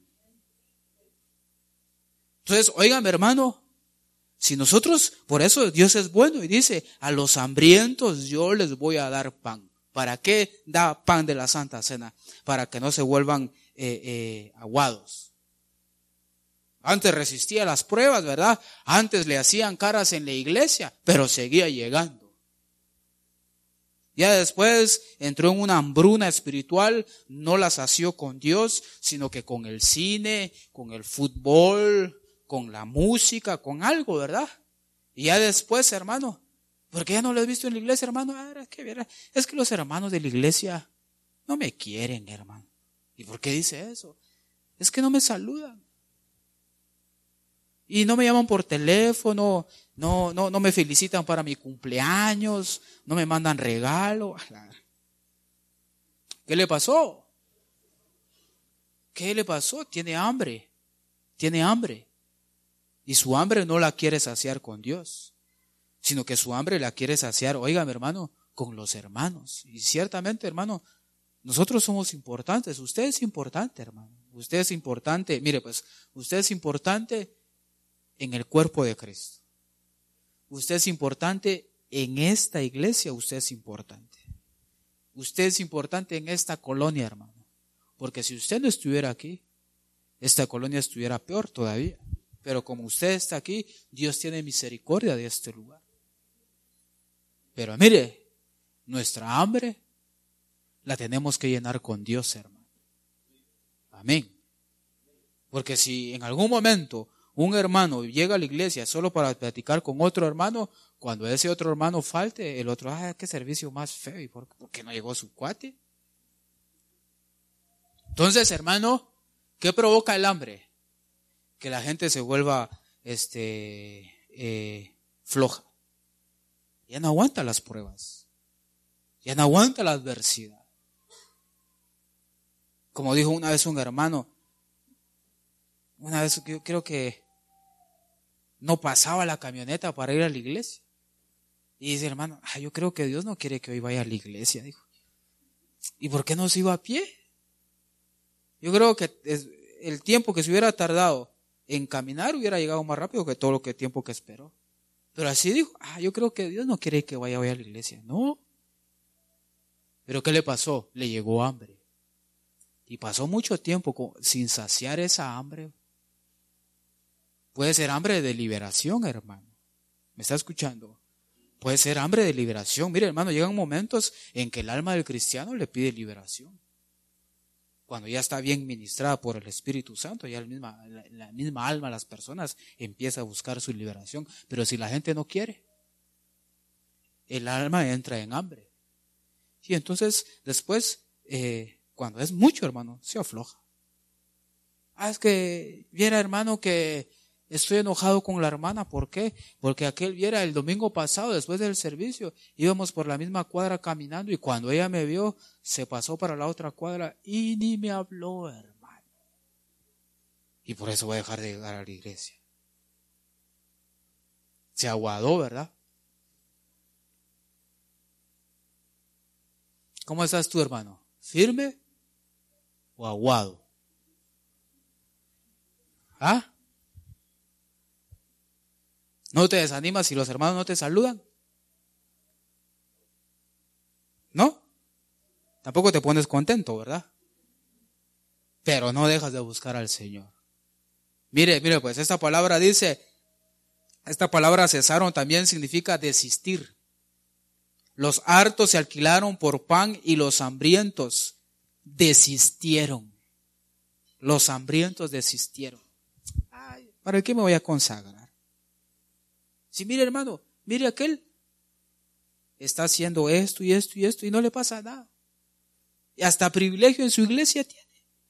Entonces, óigame, hermano, si nosotros, por eso Dios es bueno y dice, a los hambrientos yo les voy a dar pan. ¿Para qué da pan de la Santa Cena? Para que no se vuelvan aguados. Antes resistía las pruebas, ¿verdad? Antes le hacían caras en la iglesia, pero seguía llegando. Ya después entró en una hambruna espiritual, no la sació con Dios, sino que con el cine, con el fútbol, con la música, con algo, ¿verdad? Y ya después, hermano, porque ya no lo he visto en la iglesia, hermano. Es que los hermanos de la iglesia no me quieren, hermano. ¿Y por qué dice eso? Es que no me saludan. Y no me llaman por teléfono, no me felicitan para mi cumpleaños, no me mandan regalo. ¿Qué le pasó? ¿Qué le pasó? Tiene hambre. Y su hambre no la quiere saciar con Dios, sino que su hambre la quiere saciar, óigame, hermano, con los hermanos. Y ciertamente, hermano, nosotros somos importantes. Usted es importante, hermano. Usted es importante. Mire, pues, usted es importante en el cuerpo de Cristo. Usted es importante en esta iglesia. Usted es importante. Usted es importante en esta colonia, hermano. Porque si usted no estuviera aquí, esta colonia estuviera peor todavía. Pero como usted está aquí, Dios tiene misericordia de este lugar. Pero mire, nuestra hambre la tenemos que llenar con Dios, hermano. Amén. Porque si en algún momento un hermano llega a la iglesia solo para platicar con otro hermano, cuando ese otro hermano falte, el otro, qué servicio más feo, ¿y por qué no llegó su cuate? Entonces, hermano, ¿qué provoca el hambre? Que la gente se vuelva floja. Ya no aguanta las pruebas. Ya no aguanta la adversidad. Como dijo una vez un hermano, una vez yo creo que no pasaba la camioneta para ir a la iglesia. Y dice, hermano, yo creo que Dios no quiere que hoy vaya a la iglesia, dijo. ¿Y por qué no se iba a pie? Yo creo que el tiempo que se hubiera tardado en caminar hubiera llegado más rápido que todo lo que tiempo que esperó. Pero así dijo, yo creo que Dios no quiere que vaya hoy a la iglesia. No. Pero ¿qué le pasó? Le llegó hambre. Y pasó mucho tiempo sin saciar esa hambre. Puede ser hambre de liberación, hermano. ¿Me está escuchando? Puede ser hambre de liberación. Mire, hermano, llegan momentos en que el alma del cristiano le pide liberación. Cuando ya está bien ministrada por el Espíritu Santo, ya la misma alma de las personas empieza a buscar su liberación. Pero si la gente no quiere, el alma entra en hambre. Y entonces, después, cuando es mucho, hermano, se afloja. Es que viera, hermano, que Estoy enojado con la hermana. ¿Por qué? Porque aquel viera el domingo pasado, después del servicio, íbamos por la misma cuadra caminando y cuando ella me vio, se pasó para la otra cuadra y ni me habló, hermano. Y por eso voy a dejar de llegar a la iglesia. Se aguadó, ¿verdad? ¿Cómo estás tú, hermano? ¿Firme o aguado? ¿Ah? ¿No te desanimas si los hermanos no te saludan? ¿No? Tampoco te pones contento, ¿verdad? Pero no dejas de buscar al Señor. Mire, pues esta palabra cesaron también significa desistir. Los hartos se alquilaron por pan y los hambrientos desistieron. Los hambrientos desistieron. Ay, ¿para qué me voy a consagrar? Si mire, hermano, mire aquel, está haciendo esto y esto y esto y no le pasa nada. Y hasta privilegio en su iglesia tiene.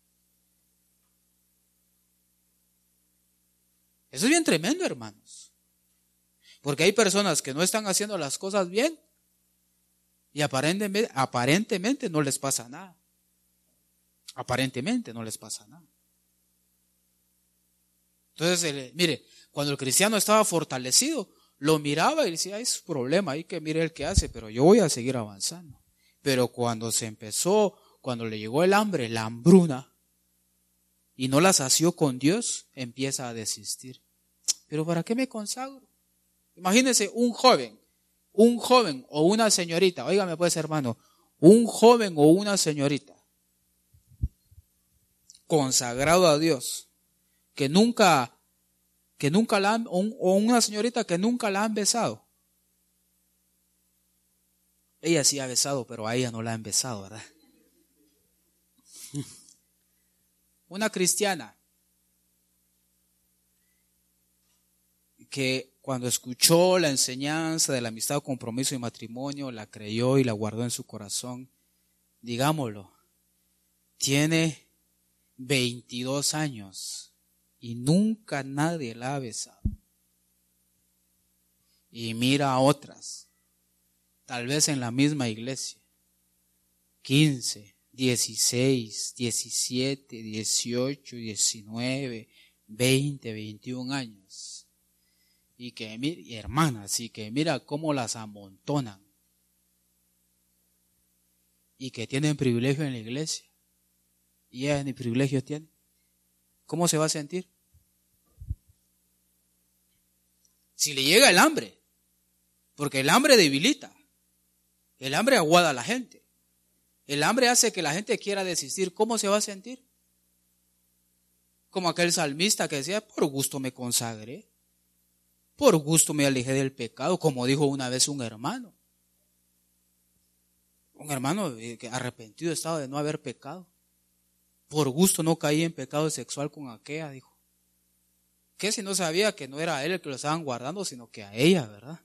Eso es bien tremendo, hermanos. Porque hay personas que no están haciendo las cosas bien y aparentemente no les pasa nada. Aparentemente no les pasa nada. Entonces, mire, cuando el cristiano estaba fortalecido, lo miraba y decía, es su problema, hay que mire el que hace, pero yo voy a seguir avanzando. Pero cuando cuando le llegó el hambre, la hambruna, y no la sació con Dios, empieza a desistir. ¿Pero para qué me consagro? Imagínense un joven o una señorita, óigame pues hermano, un joven o una señorita consagrado a Dios, que nunca la han, o una señorita que nunca la han besado. Ella sí ha besado, pero a ella no la han besado, ¿verdad? Una cristiana que cuando escuchó la enseñanza de la amistad, compromiso y matrimonio, la creyó y la guardó en su corazón, digámoslo, tiene 22 años y nunca nadie la ha besado. Y mira a otras, tal vez en la misma iglesia, 15, 16, 17, 18, 19, 20, 21 años. Y hermanas, y que mira cómo las amontonan. Y que tienen privilegio en la iglesia. Y ella ni privilegio tiene. ¿Cómo se va a sentir? Si le llega el hambre, porque el hambre debilita, el hambre aguada a la gente, el hambre hace que la gente quiera desistir, ¿cómo se va a sentir? Como aquel salmista que decía, por gusto me consagré, por gusto me alejé del pecado, como dijo una vez un hermano que arrepentido estaba de no haber pecado, por gusto no caí en pecado sexual con aquella, dijo. ¿Qué si no sabía que no era a él el que lo estaban guardando, sino que a ella, verdad?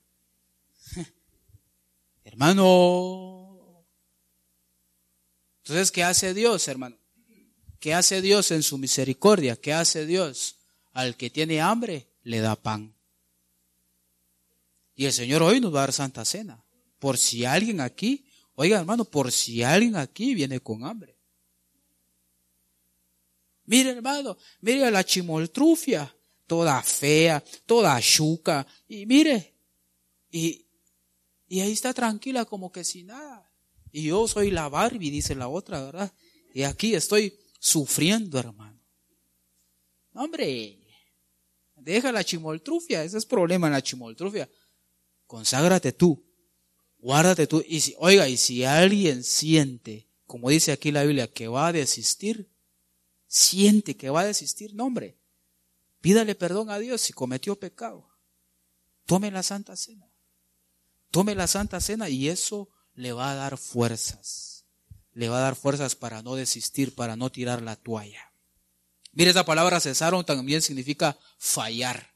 Hermano. Entonces, ¿qué hace Dios, hermano? ¿Qué hace Dios en su misericordia? ¿Qué hace Dios? Al que tiene hambre, le da pan. Y el Señor hoy nos va a dar Santa Cena. Por si alguien aquí, oiga hermano, por si alguien aquí viene con hambre. Mire hermano, mire a la chimoltrufia, toda fea, toda chuca, y mire, y ahí está tranquila como que sin nada. Y yo soy la Barbie, dice la otra, ¿verdad? Y aquí estoy sufriendo, hermano. Hombre, deja la chimoltrufia, ese es problema en la chimoltrufia. Conságrate tú, guárdate tú. Y si alguien siente, como dice aquí la Biblia, que va a desistir, siente que va a desistir, no hombre, pídale perdón a Dios si cometió pecado. Tome la Santa Cena. Tome la Santa Cena y eso le va a dar fuerzas. Le va a dar fuerzas para no desistir, para no tirar la toalla. Mire, esa palabra cesaron también significa fallar.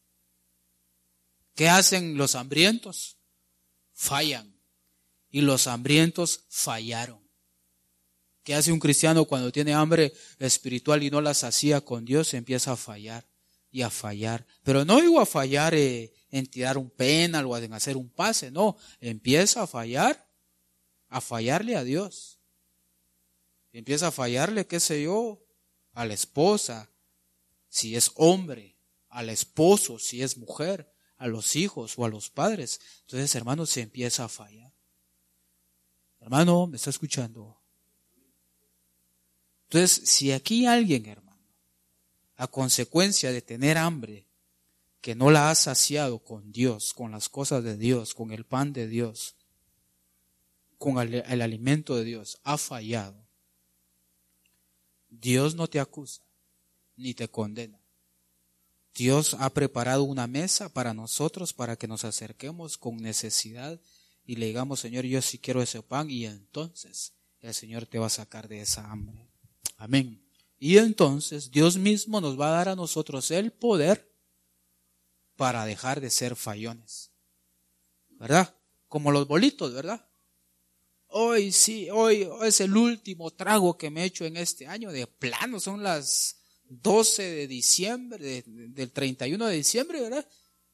¿Qué hacen los hambrientos? Fallan. Y los hambrientos fallaron. ¿Qué hace un cristiano cuando tiene hambre espiritual y no la sacía con Dios? Empieza a fallar. y a fallar. Pero no digo a fallar en tirar un penal o en hacer un pase, no. Empieza a fallarle a Dios. Empieza a fallarle, qué sé yo, a la esposa, si es hombre, al esposo, si es mujer, a los hijos o a los padres. Entonces, hermano, se empieza a fallar. Hermano, ¿me está escuchando? Entonces, si aquí alguien, hermano, a consecuencia de tener hambre, que no la ha saciado con Dios, con las cosas de Dios, con el pan de Dios, con el alimento de Dios, ha fallado, Dios no te acusa ni te condena. Dios ha preparado una mesa para nosotros, para que nos acerquemos con necesidad y le digamos, Señor, yo sí quiero ese pan, y entonces el Señor te va a sacar de esa hambre. Amén. Y entonces Dios mismo nos va a dar a nosotros el poder para dejar de ser fallones, ¿verdad? Como los bolitos, ¿verdad? Hoy sí, hoy es el último trago que me he hecho en este año. De plano, son las 12 de diciembre, del 31 de diciembre, ¿verdad?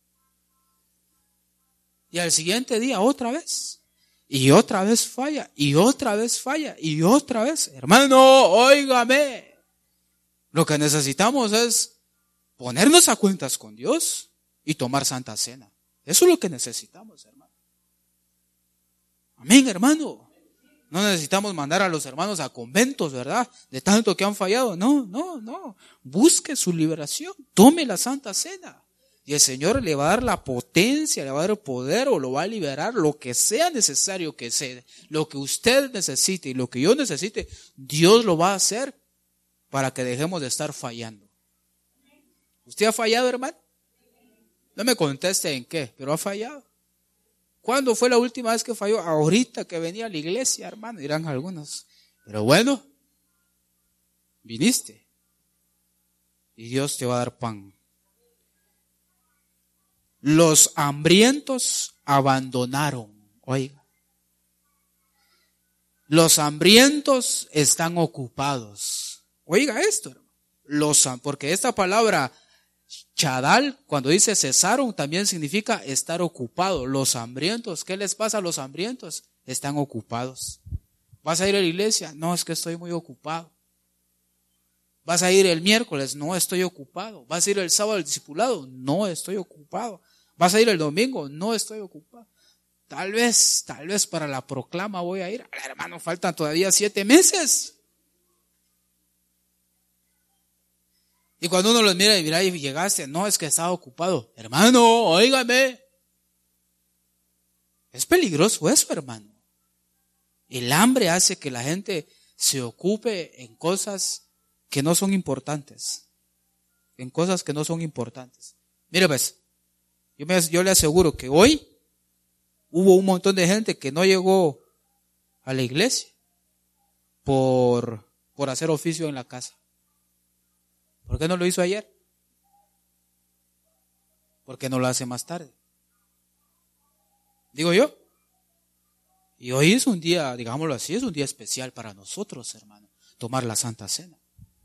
Y al siguiente día otra vez. Y otra vez falla, y otra vez falla, y otra vez. Hermano, óigame. Lo que necesitamos es ponernos a cuentas con Dios y tomar Santa Cena. Eso es lo que necesitamos, hermano. Amén, hermano. No necesitamos mandar a los hermanos a conventos, ¿verdad? De tanto que han fallado. No. Busque su liberación. Tome la Santa Cena. Y el Señor le va a dar la potencia, le va a dar el poder, o lo va a liberar, lo que sea necesario que sea. Lo que usted necesite y lo que yo necesite, Dios lo va a hacer para que dejemos de estar fallando. ¿Usted ha fallado, hermano? No me conteste en qué, pero ha fallado. ¿Cuándo fue la última vez que falló? Ahorita que venía a la iglesia, hermano, dirán algunos. Pero bueno, viniste y Dios te va a dar pan. Los hambrientos abandonaron. Oiga, los hambrientos están ocupados. Oiga esto, hermano. Porque esta palabra chadal, cuando dice cesaron, también significa estar ocupado. Los hambrientos, ¿qué les pasa a los hambrientos? Están ocupados. ¿Vas a ir a la iglesia? No, es que estoy muy ocupado. ¿Vas a ir el miércoles? No, estoy ocupado. ¿Vas a ir el sábado al discipulado? No, estoy ocupado. ¿Vas a ir el domingo? No, estoy ocupado. Tal vez para la proclama voy a ir. Hermano, faltan todavía 7 meses. Y cuando uno los mira y llegaste, no, es que estaba ocupado. Hermano, óigame. Es peligroso eso, hermano. El hambre hace que la gente se ocupe en cosas que no son importantes. En cosas que no son importantes. Mire pues, yo le aseguro que hoy hubo un montón de gente que no llegó a la iglesia por hacer oficio en la casa. ¿Por qué no lo hizo ayer? ¿Por qué no lo hace más tarde? Digo yo. Y hoy es un día, digámoslo así, es un día especial para nosotros, hermano, tomar la Santa Cena.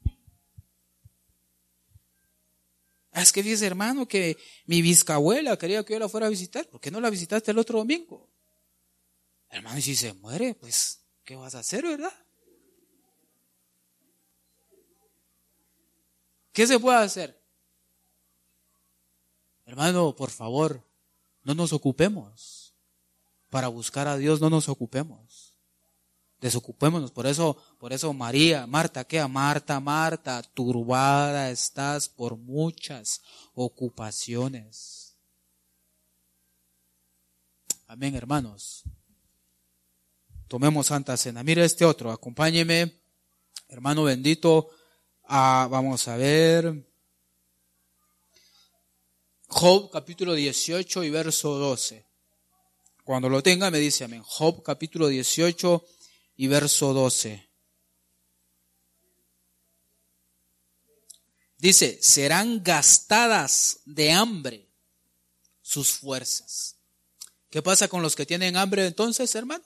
Es que dice, hermano, que mi bisabuela quería que yo la fuera a visitar. ¿Por qué no la visitaste el otro domingo? Hermano, y si se muere, pues, ¿qué vas a hacer, verdad? ¿Qué se puede hacer? Hermano, por favor, no nos ocupemos. Para buscar a Dios no nos ocupemos. Desocupémonos. Por eso Marta, ¿qué? Marta, turbada estás por muchas ocupaciones. Amén, hermanos. Tomemos Santa Cena. Mire este otro, acompáñeme, hermano bendito. Vamos a ver. Job capítulo 18 y verso 12. Cuando lo tenga me dice amén. Job capítulo 18 y verso 12. Dice, serán gastadas de hambre sus fuerzas. ¿Qué pasa con los que tienen hambre entonces, hermano?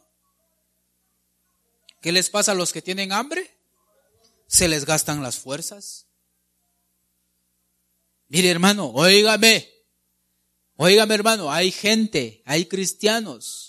¿Qué les pasa a los que tienen hambre? Se les gastan las fuerzas. Mire, hermano, óigame, hermano, hay cristianos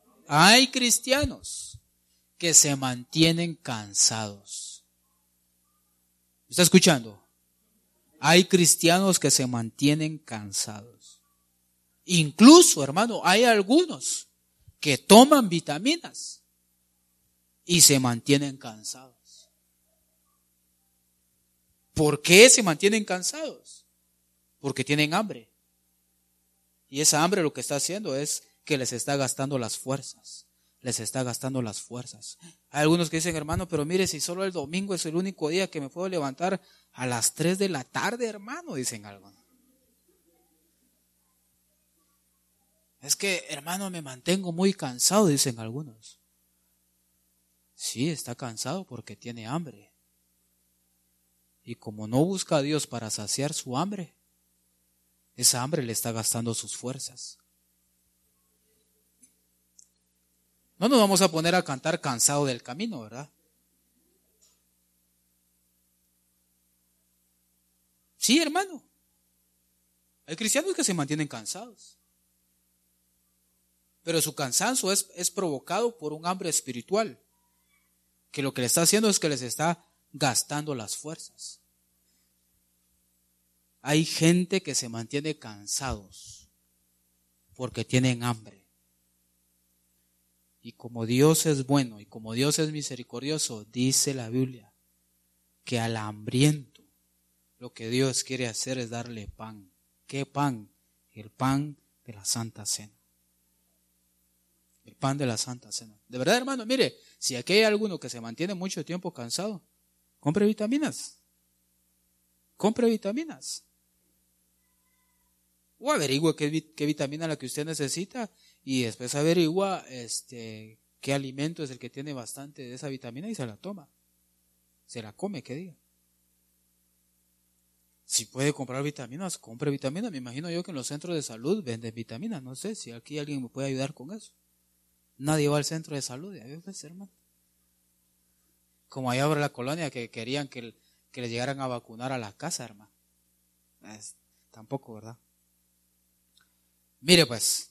que se mantienen cansados. ¿Me está escuchando? Hay cristianos que se mantienen cansados. Incluso, hermano, hay algunos que toman vitaminas y se mantienen cansados. ¿Por qué se mantienen cansados? Porque tienen hambre. Y esa hambre lo que está haciendo es que les está gastando las fuerzas. Hay algunos que dicen, hermano, pero mire, si solo el domingo es el único día que me puedo levantar a las 3 de la tarde, hermano, dicen algunos. Es que, hermano, me mantengo muy cansado, dicen algunos. Sí, está cansado porque tiene hambre. Y como no busca a Dios para saciar su hambre, esa hambre le está gastando sus fuerzas. No nos vamos a poner a cantar cansado del camino, ¿verdad? Sí, hermano. Hay cristianos que se mantienen cansados. Pero su cansancio es provocado por un hambre espiritual, que lo que le está haciendo es que les está gastando las fuerzas. Hay gente que se mantiene cansados porque tienen hambre. Y como Dios es bueno y como Dios es misericordioso, dice la Biblia que al hambriento lo que Dios quiere hacer es darle pan. ¿Qué pan? El pan de la Santa Cena. El pan de la Santa Cena. De verdad, hermano, mire, si aquí hay alguno que se mantiene mucho tiempo cansado, compre vitaminas. O averigüe qué vitamina es la que usted necesita y después averigua qué alimento es el que tiene bastante de esa vitamina y se la toma. Se la come, que diga. Si puede comprar vitaminas, compre vitaminas. Me imagino yo que en los centros de salud venden vitaminas. No sé si aquí alguien me puede ayudar con eso. Nadie va al centro de salud, ya ves, hermano. Como allá sobre la colonia que querían que les llegaran a vacunar a la casa, hermano. Tampoco, ¿verdad? Mire pues,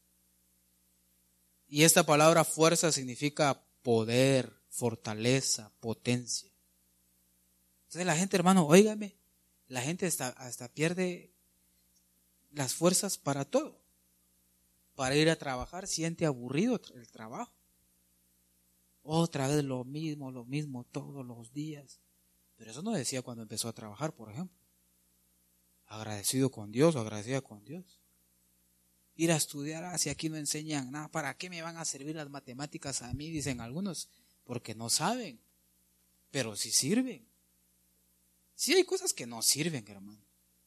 y esta palabra fuerza significa poder, fortaleza, potencia. Entonces la gente, hermano, óigame, la gente hasta pierde las fuerzas para todo. Para ir a trabajar siente aburrido el trabajo. Otra vez lo mismo todos los días. Pero eso no decía cuando empezó a trabajar, por ejemplo. Agradecido con Dios o agradecida con Dios. Ir a estudiar, si aquí no enseñan nada, ¿para qué me van a servir las matemáticas a mí? Dicen algunos, porque no saben, pero sí sirven. Sí hay cosas que no sirven, hermano.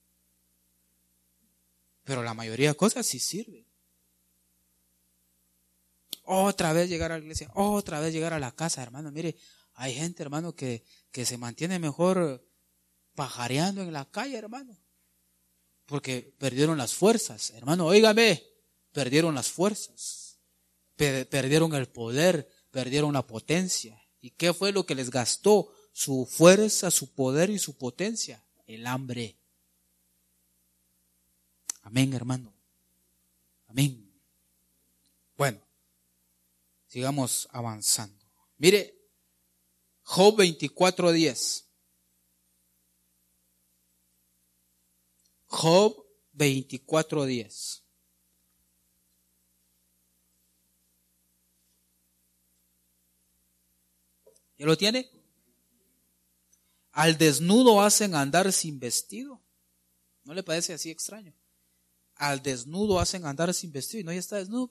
Pero la mayoría de cosas sí sirven. Otra vez llegar a la iglesia, otra vez llegar a la casa, hermano. Mire, hay gente, hermano, que se mantiene mejor pajareando en la calle, hermano. Porque perdieron las fuerzas, hermano, óigame, perdieron las fuerzas. Perdieron el poder, perdieron la potencia. ¿Y qué fue lo que les gastó su fuerza, su poder y su potencia? El hambre. Amén, hermano. Amén. Bueno, sigamos avanzando. Mire, Job 24:10. Job 24:10. ¿Ya lo tiene? Al desnudo hacen andar sin vestido. ¿No le parece así extraño? Al desnudo hacen andar sin vestido y no, ya está desnudo.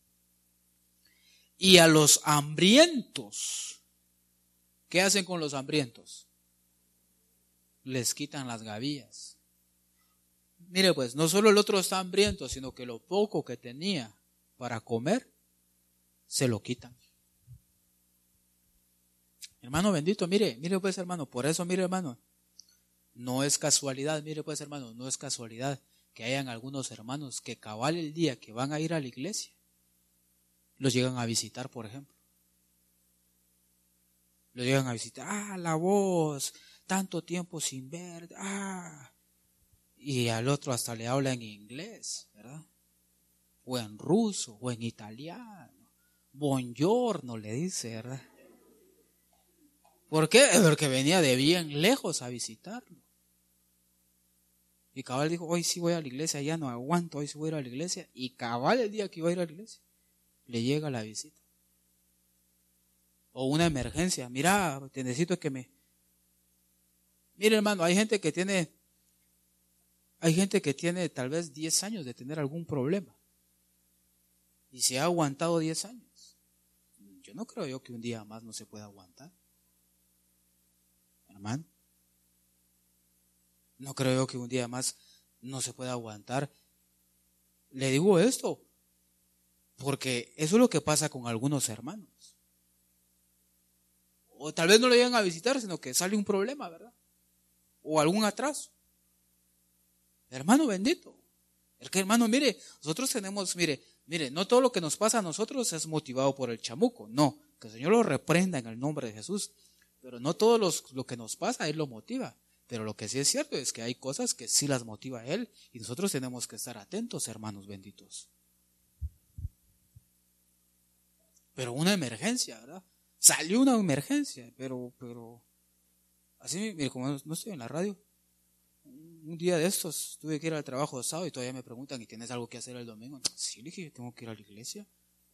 Y a los hambrientos, ¿qué hacen con los hambrientos? Les quitan las gavillas. Mire pues, no solo el otro está hambriento, sino que lo poco que tenía para comer, se lo quitan. Hermano bendito, mire pues hermano, por eso mire hermano, no es casualidad, mire pues hermano, no es casualidad que hayan algunos hermanos que cabal el día que van a ir a la iglesia, los llegan a visitar, por ejemplo. Los llegan a visitar, la voz, tanto tiempo sin ver, y al otro hasta le habla en inglés, ¿verdad? O en ruso, o en italiano. Buongiorno le dice, ¿verdad? ¿Por qué? Porque venía de bien lejos a visitarlo. Y cabal dijo, hoy sí voy a la iglesia, ya no aguanto, hoy sí voy a ir a la iglesia. Y cabal el día que iba a ir a la iglesia, le llega la visita. O una emergencia, mira, te necesito que me... Mire hermano, hay gente que tiene tal vez 10 años de tener algún problema. Y se ha aguantado 10 años. Yo no creo yo que un día más no se pueda aguantar. Hermano. No creo yo que un día más no se pueda aguantar. Le digo esto porque eso es lo que pasa con algunos hermanos. O tal vez no lo llegan a visitar, sino que sale un problema, ¿verdad? O algún atraso. Hermano bendito. El que hermano, mire, nosotros tenemos, mire, no todo lo que nos pasa a nosotros es motivado por el chamuco. No, que el Señor lo reprenda en el nombre de Jesús. Pero no todo lo que nos pasa Él lo motiva. Pero lo que sí es cierto es que hay cosas que sí las motiva a Él y nosotros tenemos que estar atentos, hermanos benditos. Pero una emergencia, ¿verdad? Salió una emergencia, pero así, mire, como no estoy en la radio, un día de estos tuve que ir al trabajo de sábado y todavía me preguntan, ¿y tienes algo que hacer el domingo? Sí, le dije, tengo que ir a la iglesia.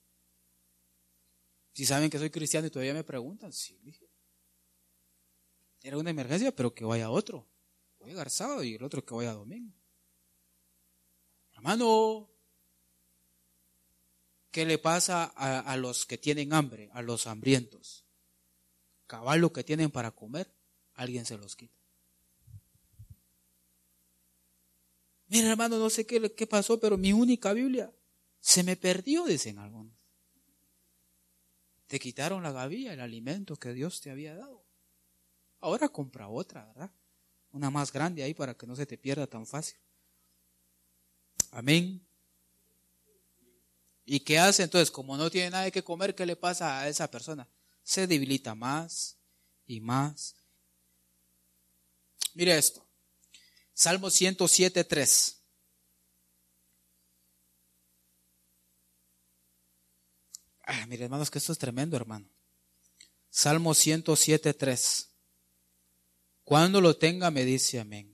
Si saben que soy cristiano y todavía me preguntan, sí, le dije. Era una emergencia, pero que vaya otro. Voy a llegar sábado y el otro que vaya domingo. Hermano, ¿qué le pasa a los que tienen hambre, a los hambrientos? Cabal lo que tienen para comer, alguien se los quita. Mira hermano, no sé qué pasó, pero mi única Biblia se me perdió, dicen algunos. Te quitaron la gavilla, el alimento que Dios te había dado. Ahora compra otra, ¿verdad? Una más grande ahí para que no se te pierda tan fácil. Amén. ¿Y qué hace entonces? Como no tiene nada que comer, ¿qué le pasa a esa persona? Se debilita más y más. Mire esto. Salmo 107:3. Mire hermanos, que esto es tremendo, hermano. Salmo 107:3. Cuando lo tenga me dice amén.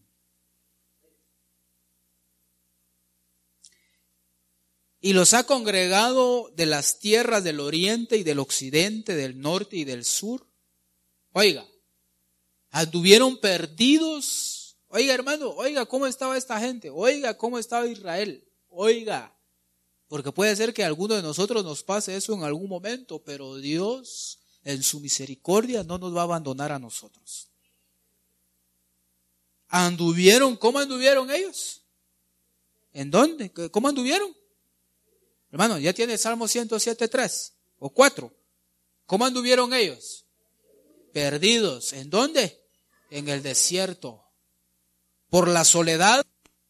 Y los ha congregado de las tierras del oriente y del occidente, del norte y del sur. Oiga, anduvieron perdidos. Oiga hermano, oiga cómo estaba esta gente. Oiga cómo estaba Israel. Oiga, porque puede ser que a alguno de nosotros nos pase eso en algún momento, pero Dios en su misericordia no nos va a abandonar a nosotros. ¿Anduvieron? ¿Cómo anduvieron ellos? ¿En dónde? ¿Cómo anduvieron? Hermano, ya tiene Salmo 107:3 o 4. ¿Cómo anduvieron ellos? Perdidos. ¿En dónde? En el desierto. Por la soledad.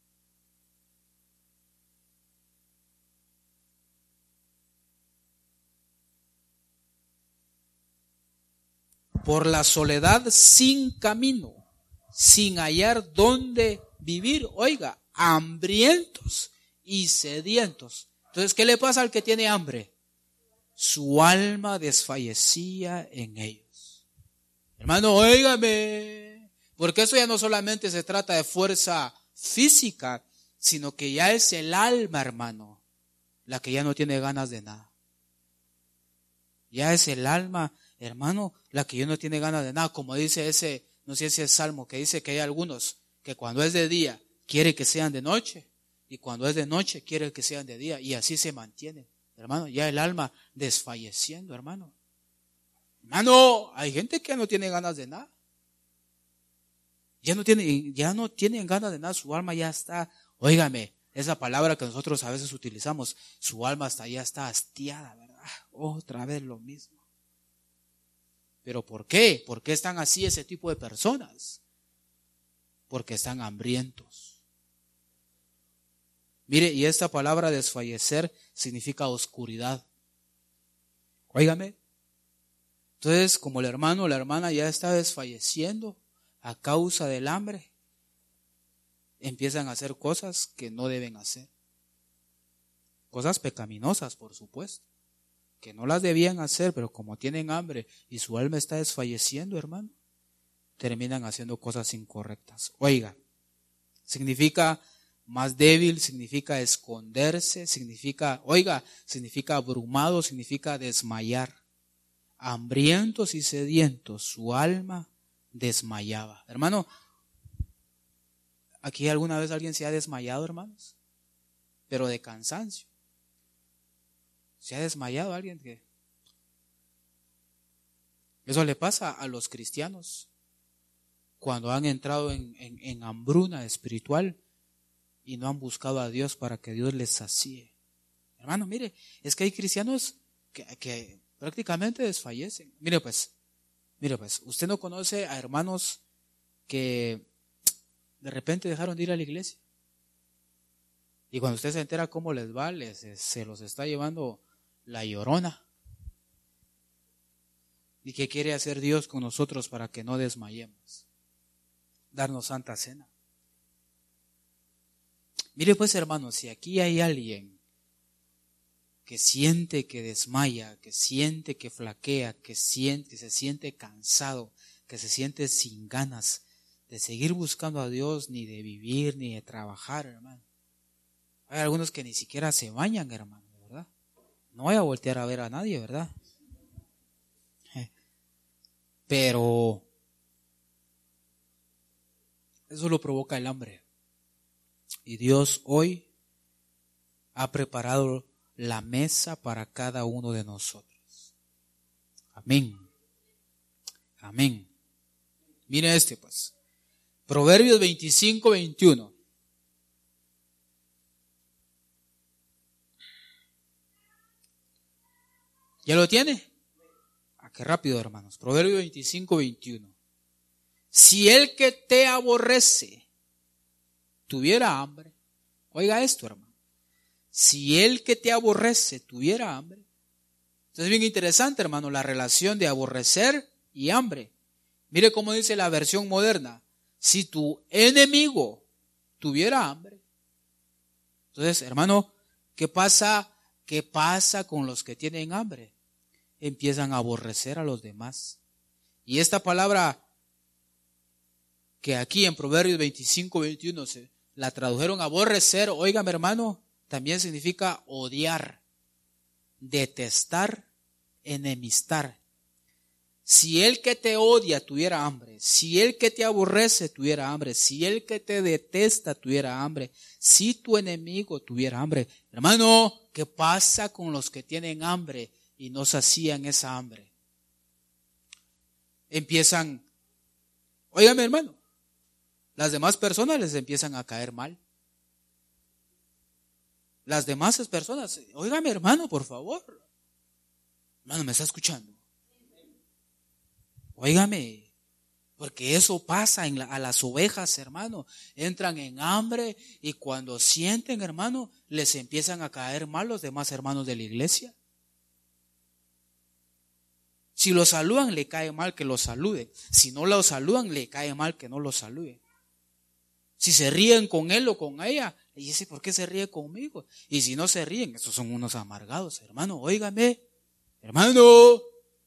Por la soledad sin camino, sin hallar dónde vivir. Oiga, hambrientos y sedientos. Entonces, ¿qué le pasa al que tiene hambre? Su alma desfallecía en ellos. Hermano, óigame, porque eso ya no solamente se trata de fuerza física, sino que ya es el alma, hermano, la que ya no tiene ganas de nada. Ya es el alma, hermano, la que ya no tiene ganas de nada, como dice ese, no sé si es Salmo, que dice que hay algunos que cuando es de día quiere que sean de noche. Y cuando es de noche, quiere que sean de día. Y así se mantiene, hermano. Ya el alma desfalleciendo, hermano. Hermano, hay gente que ya no tiene ganas de nada. Ya no tienen ganas de nada. Su alma ya está, óigame, esa palabra que nosotros a veces utilizamos, su alma hasta ya está hastiada, ¿verdad? Otra vez lo mismo. ¿Pero por qué? ¿Por qué están así ese tipo de personas? Porque están hambrientos. Mire, y esta palabra desfallecer significa oscuridad. Óigame. Entonces, como el hermano o la hermana ya está desfalleciendo a causa del hambre, empiezan a hacer cosas que no deben hacer. Cosas pecaminosas, por supuesto, que no las debían hacer, pero como tienen hambre y su alma está desfalleciendo, hermano, terminan haciendo cosas incorrectas. Oiga, significa más débil, significa esconderse, significa abrumado, significa desmayar. Hambrientos y sedientos, su alma desmayaba. Hermano, ¿aquí alguna vez alguien se ha desmayado, hermanos? Pero de cansancio. ¿Se ha desmayado alguien? Eso le pasa a los cristianos cuando han entrado en hambruna espiritual y no han buscado a Dios para que Dios les sacie. Hermano, mire, es que hay cristianos que prácticamente desfallecen. Mire pues, usted no conoce a hermanos que de repente dejaron de ir a la iglesia. Y cuando usted se entera cómo les va, se los está llevando la llorona. ¿Y qué quiere hacer Dios con nosotros para que no desmayemos? Darnos santa cena. Mire pues, hermanos, si aquí hay alguien que siente que desmaya, que siente que flaquea, que se siente cansado, que se siente sin ganas de seguir buscando a Dios, ni de vivir, ni de trabajar, hermano. Hay algunos que ni siquiera se bañan, hermano, ¿verdad? No voy a voltear a ver a nadie, ¿verdad? Pero eso lo provoca el hambre. Y Dios hoy ha preparado la mesa para cada uno de nosotros. Amén. Amén. Mire pues. Proverbios 25-21. ¿Ya lo tiene? Qué rápido, hermanos. Proverbios 25-21. Si el que te aborrece tuviera hambre, oiga esto, hermano. Si el que te aborrece tuviera hambre. Entonces es bien interesante, hermano, la relación de aborrecer y hambre. Mire cómo dice la versión moderna. Si tu enemigo tuviera hambre. Entonces, hermano, ¿qué pasa con los que tienen hambre? Empiezan a aborrecer a los demás. Y esta palabra que aquí en Proverbios 25-21 se la tradujeron aborrecer, óigame, hermano, también significa odiar, detestar, enemistar. Si el que te odia tuviera hambre, si el que te aborrece tuviera hambre, si el que te detesta tuviera hambre, si tu enemigo tuviera hambre, hermano, ¿qué pasa con los que tienen hambre y no sacían esa hambre? Empiezan, óigame, hermano, las demás personas les empiezan a caer mal. Las demás personas, óigame, hermano, por favor. Hermano, ¿me está escuchando? Óigame, porque eso pasa a las ovejas, hermano. Entran en hambre y cuando sienten, hermano, les empiezan a caer mal los demás hermanos de la iglesia. Si lo saludan, le cae mal que lo saluden. Si no lo saludan, le cae mal que no lo saluden. Si se ríen con él o con ella, le dice, ¿por qué se ríe conmigo? Y si no se ríen, esos son unos amargados, hermano. Óigame, hermano.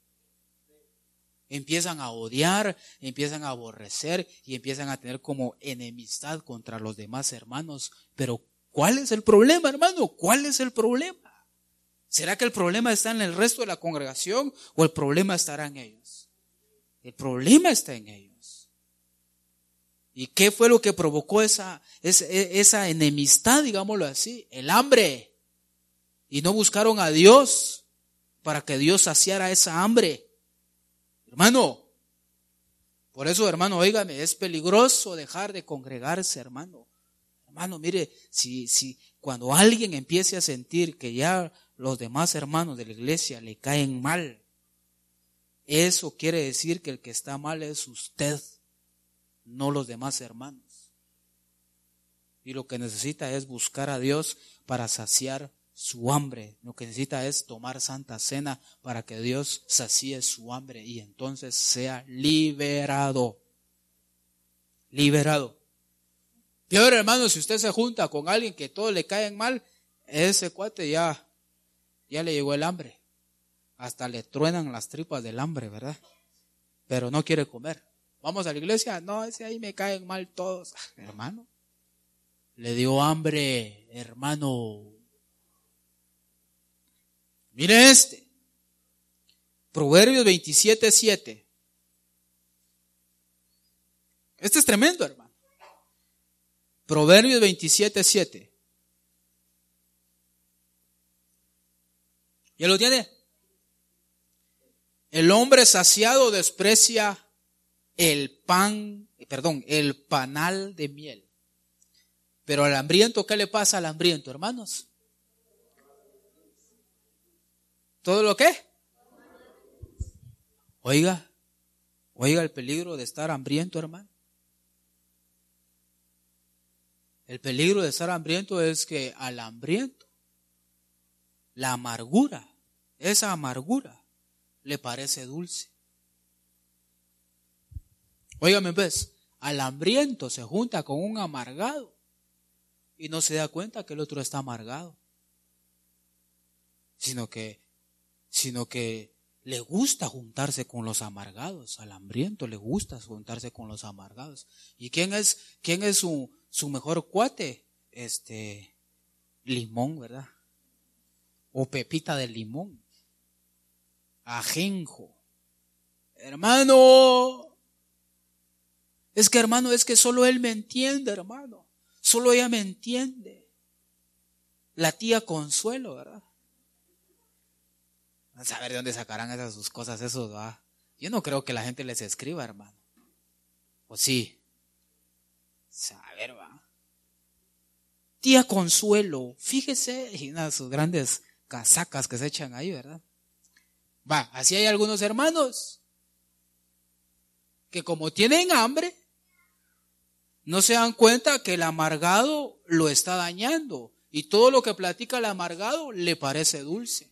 Empiezan a odiar, empiezan a aborrecer y empiezan a tener como enemistad contra los demás hermanos. Pero ¿cuál es el problema, hermano? ¿Cuál es el problema? ¿Será que el problema está en el resto de la congregación o el problema estará en ellos? El problema está en ellos. ¿Y qué fue lo que provocó esa enemistad, digámoslo así? El hambre. Y no buscaron a Dios para que Dios saciara esa hambre. Hermano, por eso, hermano, óigame, es peligroso dejar de congregarse, hermano. Hermano, mire, si cuando alguien empiece a sentir que ya los demás hermanos de la iglesia le caen mal, eso quiere decir que el que está mal es usted, no los demás hermanos. Y lo que necesita es buscar a Dios para saciar su hambre. Lo que necesita es tomar santa cena para que Dios sacie su hambre y entonces sea liberado. Liberado. Peor, hermano, si usted se junta con alguien que todos le caen mal, ese cuate ya le llegó el hambre. Hasta le truenan las tripas del hambre, ¿verdad? Pero no quiere comer. Vamos a la iglesia, no, ese ahí me caen mal todos. Hermano, le dio hambre, hermano. Mire este. Proverbios 27:7. Este es tremendo, hermano. Proverbios 27:7. ¿Ya lo tiene? El hombre saciado desprecia el panal de miel. Pero al hambriento, ¿qué le pasa al hambriento, hermanos? ¿Todo lo qué? Oiga el peligro de estar hambriento, hermano. El peligro de estar hambriento es que al hambriento, la amargura, esa amargura, le parece dulce. Óigame pues, al hambriento se junta con un amargado y no se da cuenta que el otro está amargado, sino que le gusta juntarse con los amargados. Al hambriento le gusta juntarse con los amargados. ¿Y quién es su mejor cuate? Limón, ¿verdad? O pepita de limón. Ajenjo. Hermano, es que solo él me entiende, hermano. Solo ella me entiende. La tía Consuelo, ¿verdad? A saber de dónde sacarán esas sus cosas, esos, ¿verdad? Yo no creo que la gente les escriba, hermano. ¿O sí? Saber, va. Tía Consuelo, fíjese, y una de sus grandes casacas que se echan ahí, ¿verdad? Va, así hay algunos hermanos que como tienen hambre, no se dan cuenta que el amargado lo está dañando y todo lo que platica el amargado le parece dulce.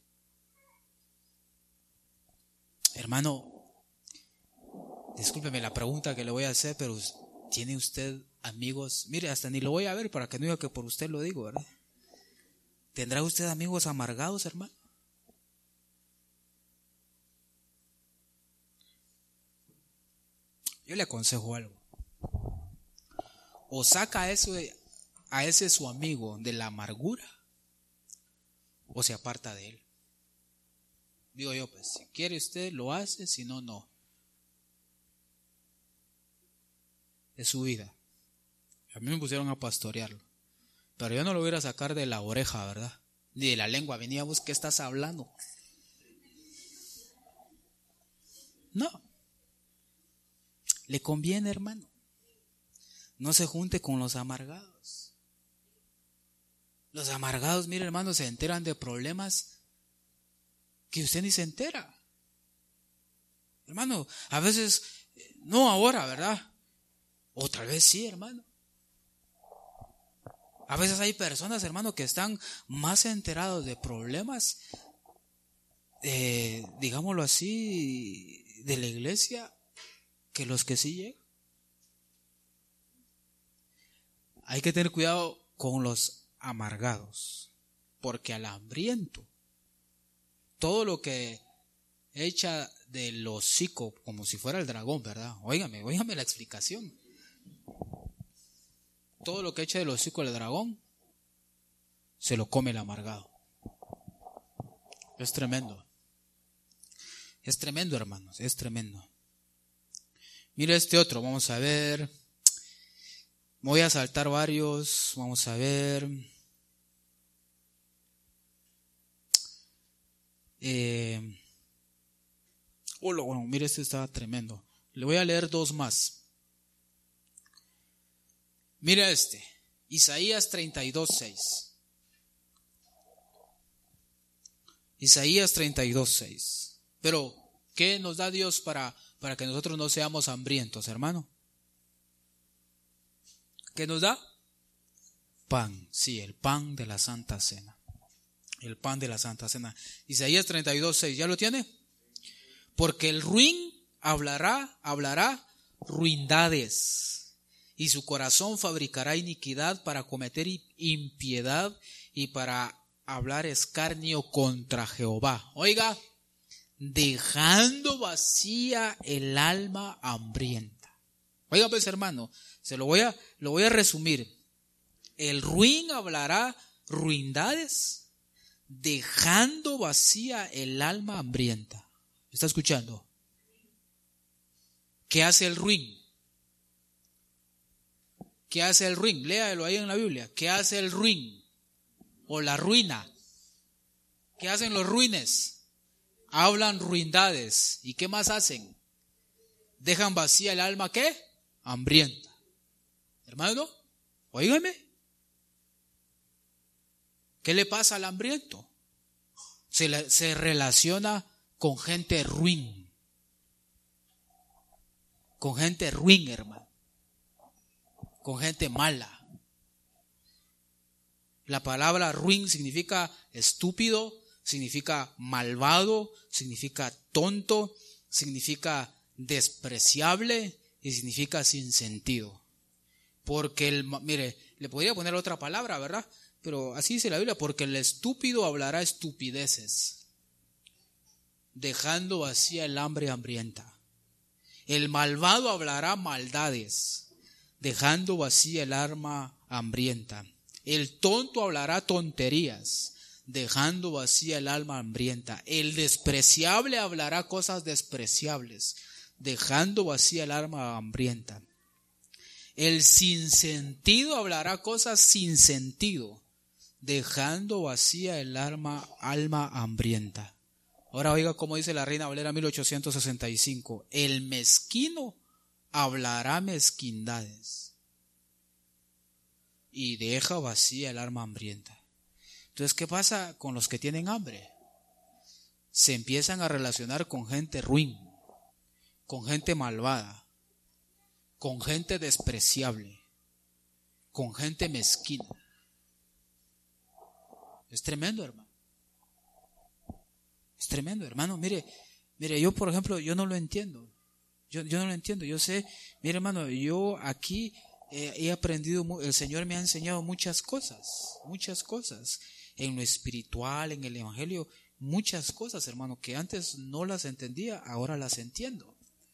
Hermano, discúlpeme la pregunta que le voy a hacer, pero ¿tiene usted amigos? Mire, hasta ni lo voy a ver para que no diga que por usted lo digo, ¿verdad? ¿Tendrá usted amigos amargados, hermano? Yo le aconsejo algo. O saca a ese su amigo de la amargura, o se aparta de él. Digo yo, pues, si quiere usted lo hace, si no, no. Es su vida. A mí me pusieron a pastorearlo, pero yo no lo voy a sacar de la oreja, ¿verdad? Ni de la lengua. Venía vos, ¿qué estás hablando? No. Le conviene, hermano. No se junte con los amargados. Los amargados, mire, hermano, se enteran de problemas que usted ni se entera. Hermano, a veces, no ahora, ¿verdad? O tal vez sí, hermano. A veces hay personas, hermano, que están más enterados de problemas, digámoslo así, de la iglesia, que los que sí llegan. Hay que tener cuidado con los amargados, porque al hambriento, todo lo que echa del hocico, como si fuera el dragón, ¿verdad? Óigame la explicación. Todo lo que echa del hocico el dragón, se lo come el amargado. Es tremendo. Es tremendo, hermanos, es tremendo. Mira este otro, vamos a ver. Voy a saltar varios, vamos a ver. Bueno, mire, este está tremendo. Le voy a leer dos más. Mira este, Isaías 32:6. Isaías 32:6. Pero, ¿qué nos da Dios para que nosotros no seamos hambrientos, hermano? ¿Qué nos da? Pan, sí, el pan de la Santa Cena. El pan de la Santa Cena. Isaías 32:6, ¿ya lo tiene? Porque el ruin hablará ruindades, y su corazón fabricará iniquidad para cometer impiedad y para hablar escarnio contra Jehová. Oiga, dejando vacía el alma hambrienta. Oiga pues, hermano, lo voy a resumir. El ruin hablará ruindades, dejando vacía el alma hambrienta. ¿Está escuchando? ¿Qué hace el ruin? ¿Qué hace el ruin? Léalo ahí en la Biblia. ¿Qué hace el ruin? O la ruina. ¿Qué hacen los ruines? Hablan ruindades. ¿Y qué más hacen? Dejan vacía el alma, ¿qué? Hambrienta. Hermano, óigame. ¿Qué le pasa al hambriento? Se relaciona con gente ruin. Con gente ruin, hermano. Con gente mala. La palabra ruin significa estúpido, significa malvado, significa tonto, significa despreciable y significa sin sentido. Porque mire, le podría poner otra palabra, ¿verdad? Pero así dice la Biblia, porque el estúpido hablará estupideces, dejando vacía el hambre hambrienta. El malvado hablará maldades, dejando vacía el alma hambrienta. El tonto hablará tonterías, dejando vacía el alma hambrienta. El despreciable hablará cosas despreciables, dejando vacía el alma hambrienta. El sinsentido hablará cosas sin sentido, dejando vacía el alma hambrienta. Ahora oiga cómo dice la Reina Valera 1865. El mezquino hablará mezquindades y deja vacía el alma hambrienta. Entonces, ¿qué pasa con los que tienen hambre? Se empiezan a relacionar con gente ruin, con gente malvada, con gente despreciable, con gente mezquina. Es tremendo, hermano. Es tremendo, hermano. Mire, yo, por ejemplo, yo no lo entiendo. Yo no lo entiendo. Yo sé, mire, hermano, yo aquí he aprendido, el Señor me ha enseñado muchas cosas. En lo espiritual, en el evangelio, muchas cosas, hermano, que antes no las entendía, ahora las entiendo.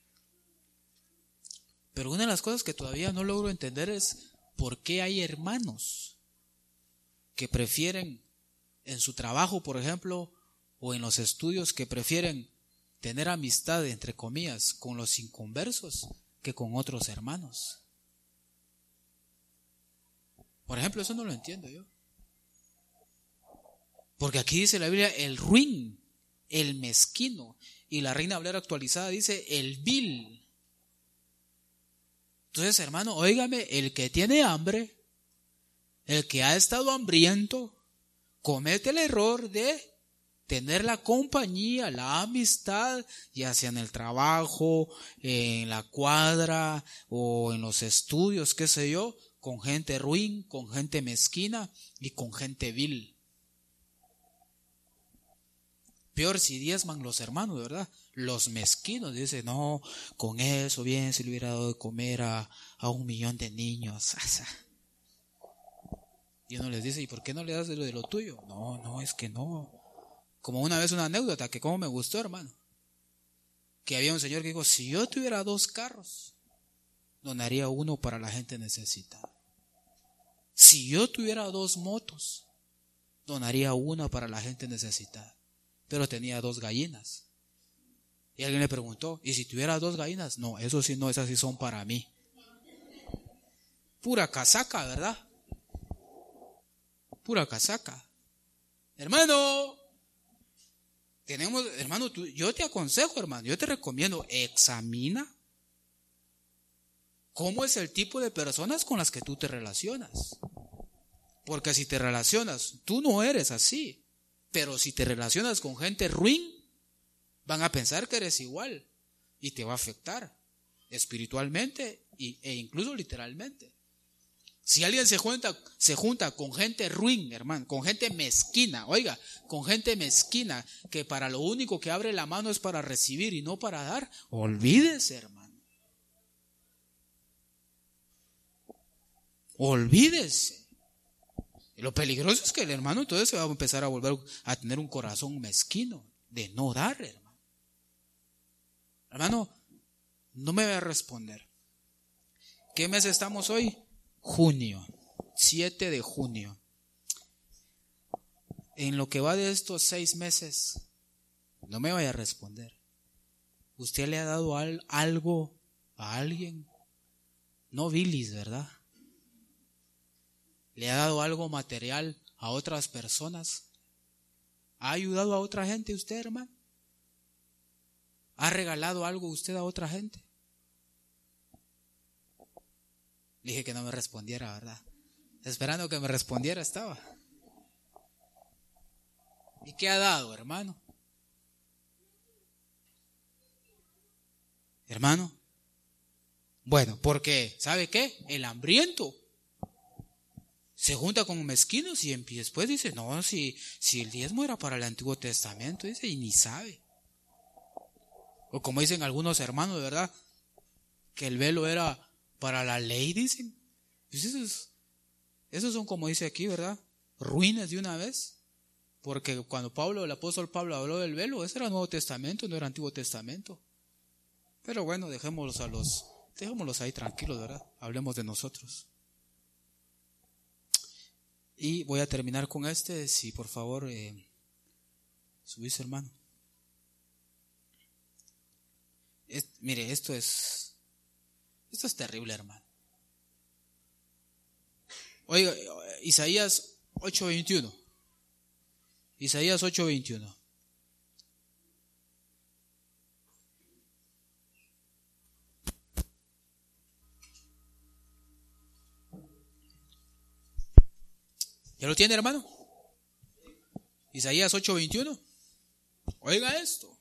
Pero una de las cosas que todavía no logro entender es por qué hay hermanos que prefieren en su trabajo, por ejemplo, o en los estudios, que prefieren tener amistad, entre comillas, con los inconversos que con otros hermanos. Por ejemplo, eso no lo entiendo yo. Porque aquí dice la Biblia el ruin, el mezquino, y la Reina Valera actualizada dice el vil. Entonces, hermano, óigame, el que tiene hambre, el que ha estado hambriento, comete el error de tener la compañía, la amistad, ya sea en el trabajo, en la cuadra o en los estudios, qué sé yo, con gente ruin, con gente mezquina y con gente vil. Peor si diezman los hermanos, ¿verdad? Los mezquinos dicen, no, con eso bien se le hubiera dado de comer a 1 millón de niños. Y uno les dice, ¿y por qué no le das de lo tuyo? No, es que no. Como una vez una anécdota que como me gustó, hermano. Que había un señor que dijo, si yo tuviera 2 carros, donaría 1 para la gente necesitada. Si yo tuviera 2 motos, donaría 1 para la gente necesitada. Pero tenía 2 gallinas. Y alguien le preguntó, ¿y si tuviera 2 gallinas? No, eso sí no, esas sí son para mí. Pura casaca, ¿verdad? Pura casaca. Hermano, yo te aconsejo, hermano, yo te recomiendo, examina cómo es el tipo de personas con las que tú te relacionas. Porque si te relacionas, tú no eres así. Pero si te relacionas con gente ruin, van a pensar que eres igual y te va a afectar espiritualmente e incluso literalmente. Si alguien se junta con gente ruin, hermano, con gente mezquina, oiga, con gente mezquina que para lo único que abre la mano es para recibir y no para dar, olvídese, hermano. Olvídese. Y lo peligroso es que el hermano entonces se va a empezar a volver a tener un corazón mezquino de no dar, hermano. Hermano, no me va a responder. ¿Qué mes estamos hoy? Junio, 7 de junio. En lo que va de estos 6 meses, no me vaya a responder. ¿Usted le ha dado algo a alguien? No bilis, ¿verdad? ¿Le ha dado algo material a otras personas? ¿Ha ayudado a otra gente usted, hermano? ¿Ha regalado algo usted a otra gente? Le dije que no me respondiera, ¿verdad? Esperando que me respondiera estaba. ¿Y qué ha dado, hermano? Hermano. Bueno, porque, ¿sabe qué? El hambriento se junta con mezquinos y después dice, no, si el diezmo era para el Antiguo Testamento, dice, y ni sabe. O como dicen algunos hermanos, ¿verdad? Que el velo era para la ley, dicen. Pues esos son, como dice aquí, ¿verdad? Ruinas de una vez. Porque cuando el apóstol Pablo habló del velo, ese era Nuevo Testamento, no era Antiguo Testamento. Pero bueno, dejémoslos ahí tranquilos, ¿verdad? Hablemos de nosotros. Y voy a terminar con si por favor subís, hermano. Mire, esto es terrible, hermano. Oiga, Isaías 8:21. Isaías 8:21. ¿Ya lo tiene, hermano? Isaías 8:21. Oiga esto.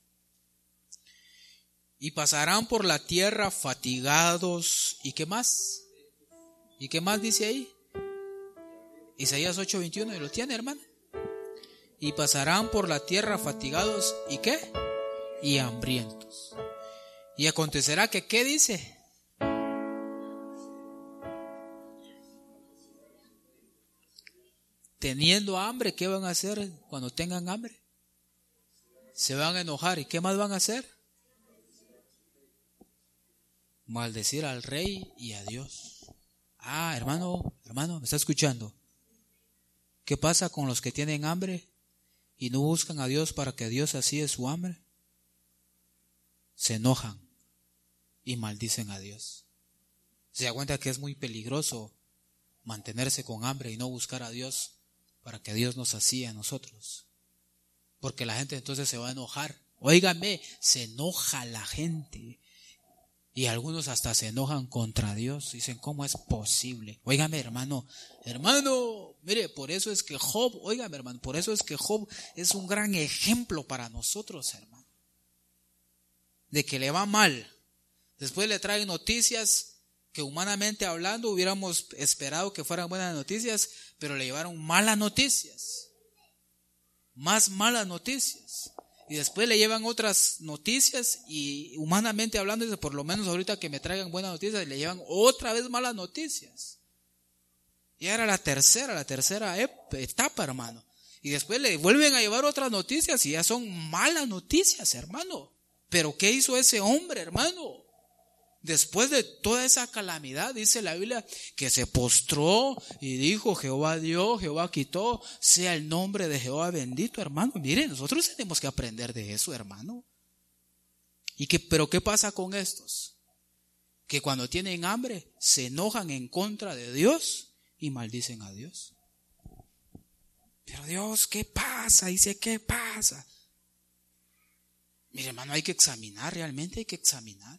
Y pasarán por la tierra fatigados. ¿Y qué más? ¿Y qué más dice ahí? Isaías 8:21. ¿Y lo tiene, hermano? Y pasarán por la tierra fatigados. ¿Y qué? Y hambrientos. Y acontecerá que, ¿qué dice? Teniendo hambre, ¿qué van a hacer cuando tengan hambre? Se van a enojar. ¿Y qué más van a hacer? Maldecir al rey y a Dios. Hermano, ¿me está escuchando? ¿Qué pasa con los que tienen hambre y no buscan a Dios para que Dios sacie su hambre? Se enojan y maldicen a Dios. Se da cuenta que es muy peligroso mantenerse con hambre y no buscar a Dios para que Dios nos sacie a nosotros. Porque la gente entonces se va a enojar. Óigame, se enoja la gente. Y algunos hasta se enojan contra Dios. Dicen, ¿cómo es posible? Óigame, hermano, mire, por eso es que Job, óigame, hermano, por eso es que Job es un gran ejemplo para nosotros, hermano. De que le va mal. Después le traen noticias que humanamente hablando hubiéramos esperado que fueran buenas noticias, pero le llevaron malas noticias. Más malas noticias. Y después le llevan otras noticias y humanamente hablando, dice, por lo menos ahorita que me traigan buenas noticias, le llevan otra vez malas noticias. Y era la tercera etapa, hermano. Y después le vuelven a llevar otras noticias y ya son malas noticias, hermano. Pero ¿qué hizo ese hombre, hermano? Después de toda esa calamidad, dice la Biblia, que se postró y dijo, Jehová dio, Jehová quitó, sea el nombre de Jehová bendito, hermano. Miren, nosotros tenemos que aprender de eso, hermano. Pero ¿qué pasa con estos? Que cuando tienen hambre, se enojan en contra de Dios y maldicen a Dios. Pero Dios, ¿qué pasa? Dice, ¿qué pasa? Mire, hermano, hay que examinar, realmente hay que examinar.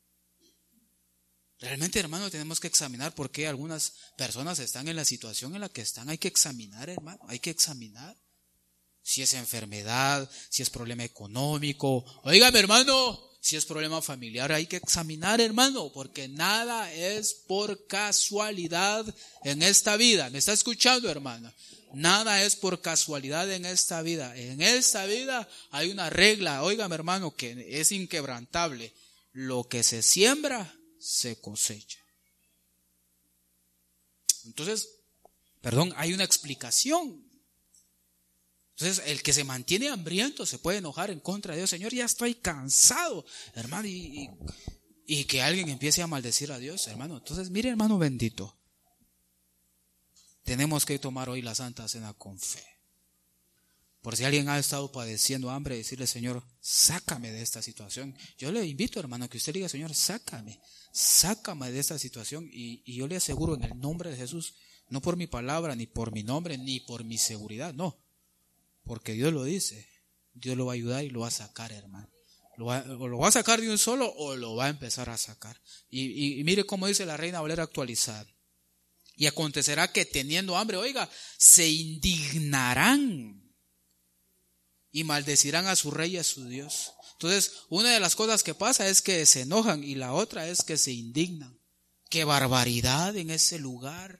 Realmente, hermano, tenemos que examinar por qué algunas personas están en la situación en la que están. Hay que examinar, hermano, hay que examinar. Si es enfermedad, si es problema económico. Óigame, hermano, si es problema familiar, hay que examinar, hermano, porque nada es por casualidad en esta vida. ¿Me está escuchando, hermano? Nada es por casualidad en esta vida. En esta vida hay una regla, óigame, hermano, que es inquebrantable. Lo que se siembra, se cosecha. Entonces, hay una explicación. Entonces, el que se mantiene hambriento se puede enojar en contra de Dios. Señor, ya estoy cansado, hermano, y que alguien empiece a maldecir a Dios, hermano. Entonces, mire, hermano bendito, tenemos que tomar hoy la Santa Cena con fe. Por si alguien ha estado padeciendo hambre, decirle: Señor, sácame de esta situación. Yo le invito, hermano, que usted diga: Señor, sácame de esta situación. Y yo le aseguro, en el nombre de Jesús, no por mi palabra, ni por mi nombre, ni por mi seguridad, no. Porque Dios lo dice, Dios lo va a ayudar y lo va a sacar, hermano. O lo va a sacar de un solo, o lo va a empezar a sacar. Y mire cómo dice la Reina Valera actualizada: y acontecerá que teniendo hambre, se indignarán y maldecirán a su rey y a su Dios. Entonces, una de las cosas que pasa es que se enojan, y la otra es que se indignan. ¡Qué barbaridad en ese lugar!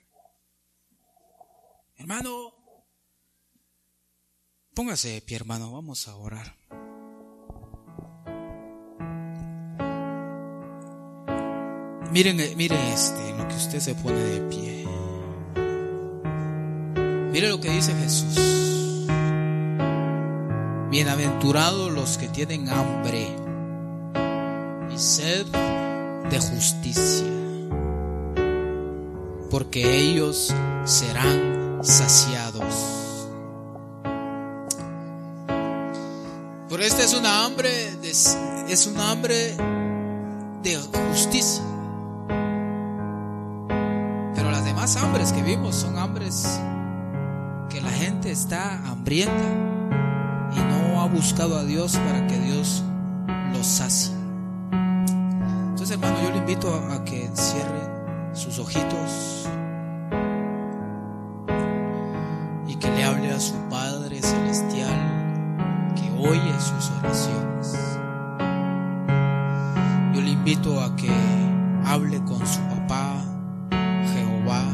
Hermano, póngase de pie, hermano, vamos a orar. Miren lo que usted se pone de pie. Mire lo que dice Jesús: bienaventurados los que tienen hambre y sed de justicia, porque ellos serán saciados. Pero esta es una hambre de justicia. Pero las demás hambres que vimos son hambres que la gente está hambrienta y no ha buscado a Dios para que Dios los sacie. Entonces, hermano, yo le invito a que cierre sus ojitos y que le hable a su Padre Celestial, que oye sus oraciones. Yo le invito a que hable con su papá Jehová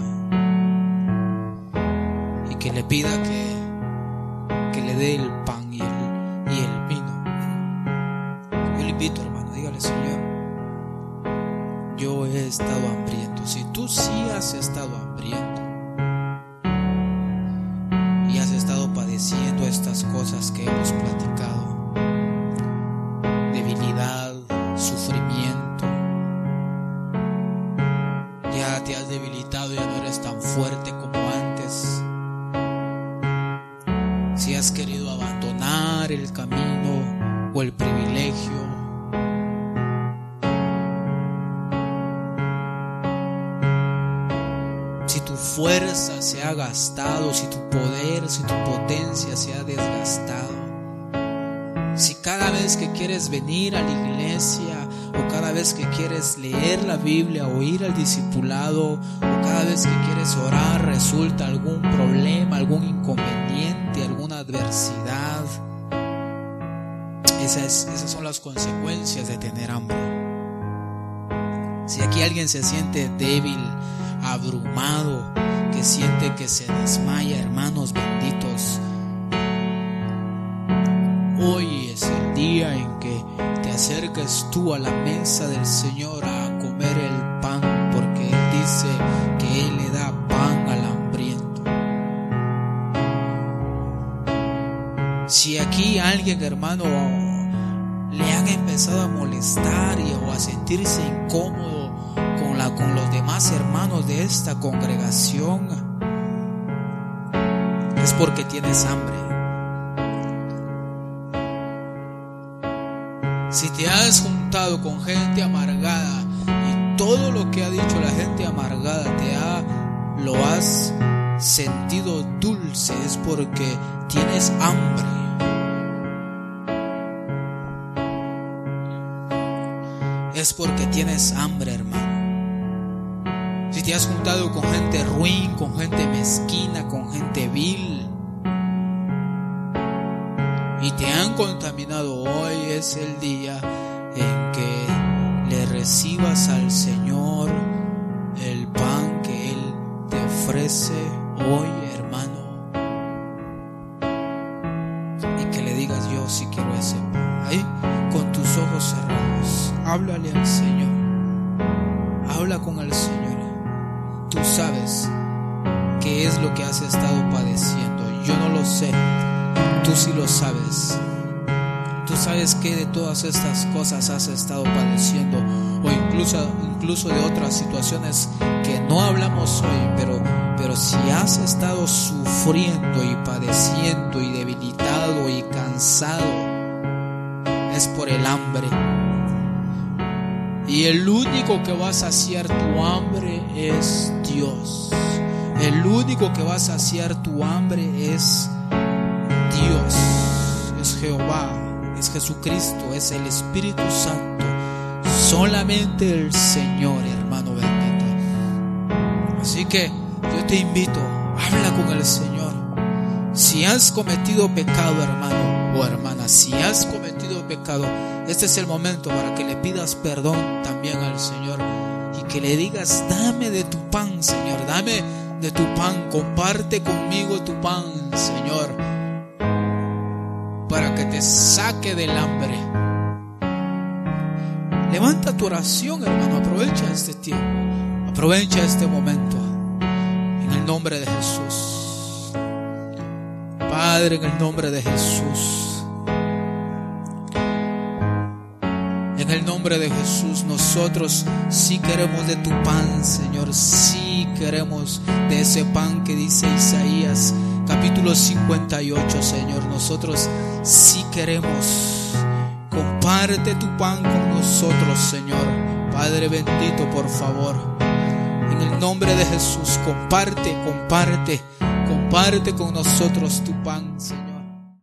y que le pida que le dé el pan y el vino. Yo le invito, hermano, dígale: Señor, yo he estado hambriento. Si tú sí has estado hambriento y has estado padeciendo estas cosas que hemos platicado, debilidad, sufrimiento, ya te has debilitado, ya no eres tan fuerte como antes, si has querido abandonar el camino o el privilegio, si tu fuerza se ha gastado, si tu poder, si tu potencia se ha desgastado, si cada vez que quieres venir a la iglesia, o cada vez que quieres leer la Biblia o ir al discipulado, o cada vez que quieres orar resulta algún problema, algún inconveniente, alguna adversidad, esas son las consecuencias de tener hambre. Si aquí alguien se siente débil, abrumado, que siente que se desmaya, hermanos benditos, hoy es el día en que te acerques tú a la mesa del Señor a comer el pan, porque Él dice que Él le da pan al hambriento. Si aquí alguien, hermano, le han empezado a molestar o a sentirse incómodo con los demás hermanos de esta congregación, es porque tienes hambre. Si te has juntado con gente amargada y todo lo que ha dicho la gente amargada lo has sentido dulce, es porque tienes hambre. Es porque tienes hambre, hermano. Si te has juntado con gente ruin, con gente mezquina, con gente vil, y te han contaminado, hoy es el día en que le recibas al Señor el pan que Él te ofrece hoy, hermano, y que le digas: yo sí quiero ese pan. Ahí, con tus ojos cerrados, háblale al Señor, habla con el Señor. Tú sabes qué es lo que has estado padeciendo. Yo no lo sé, tú sí lo sabes. Tú sabes que de todas estas cosas has estado padeciendo, o incluso de otras situaciones que no hablamos hoy, pero si has estado sufriendo y padeciendo y debilitado y cansado, es por el hambre. Y el único que va a saciar tu hambre es Dios. El único que va a saciar tu hambre es Dios, es Jehová, es Jesucristo, es el Espíritu Santo. Solamente el Señor, hermano bendito. Así que yo te invito, habla con el Señor. Si has cometido pecado, hermano o hermana, si has cometido pecado, este es el momento para que le pidas perdón también al Señor y que le digas: dame de tu pan, Señor, dame de tu pan, comparte conmigo tu pan, Señor, para que te saque del hambre. Levanta tu oración, hermano, aprovecha este tiempo, aprovecha este momento, en el nombre de Jesús. Padre, en el nombre de Jesús, en el nombre de Jesús, nosotros sí queremos de tu pan, Señor, sí queremos de ese pan que dice Isaías capítulo 58, Señor. Nosotros sí queremos. Comparte tu pan con nosotros, Señor. Padre bendito, por favor, en el nombre de Jesús, comparte con nosotros tu pan, Señor.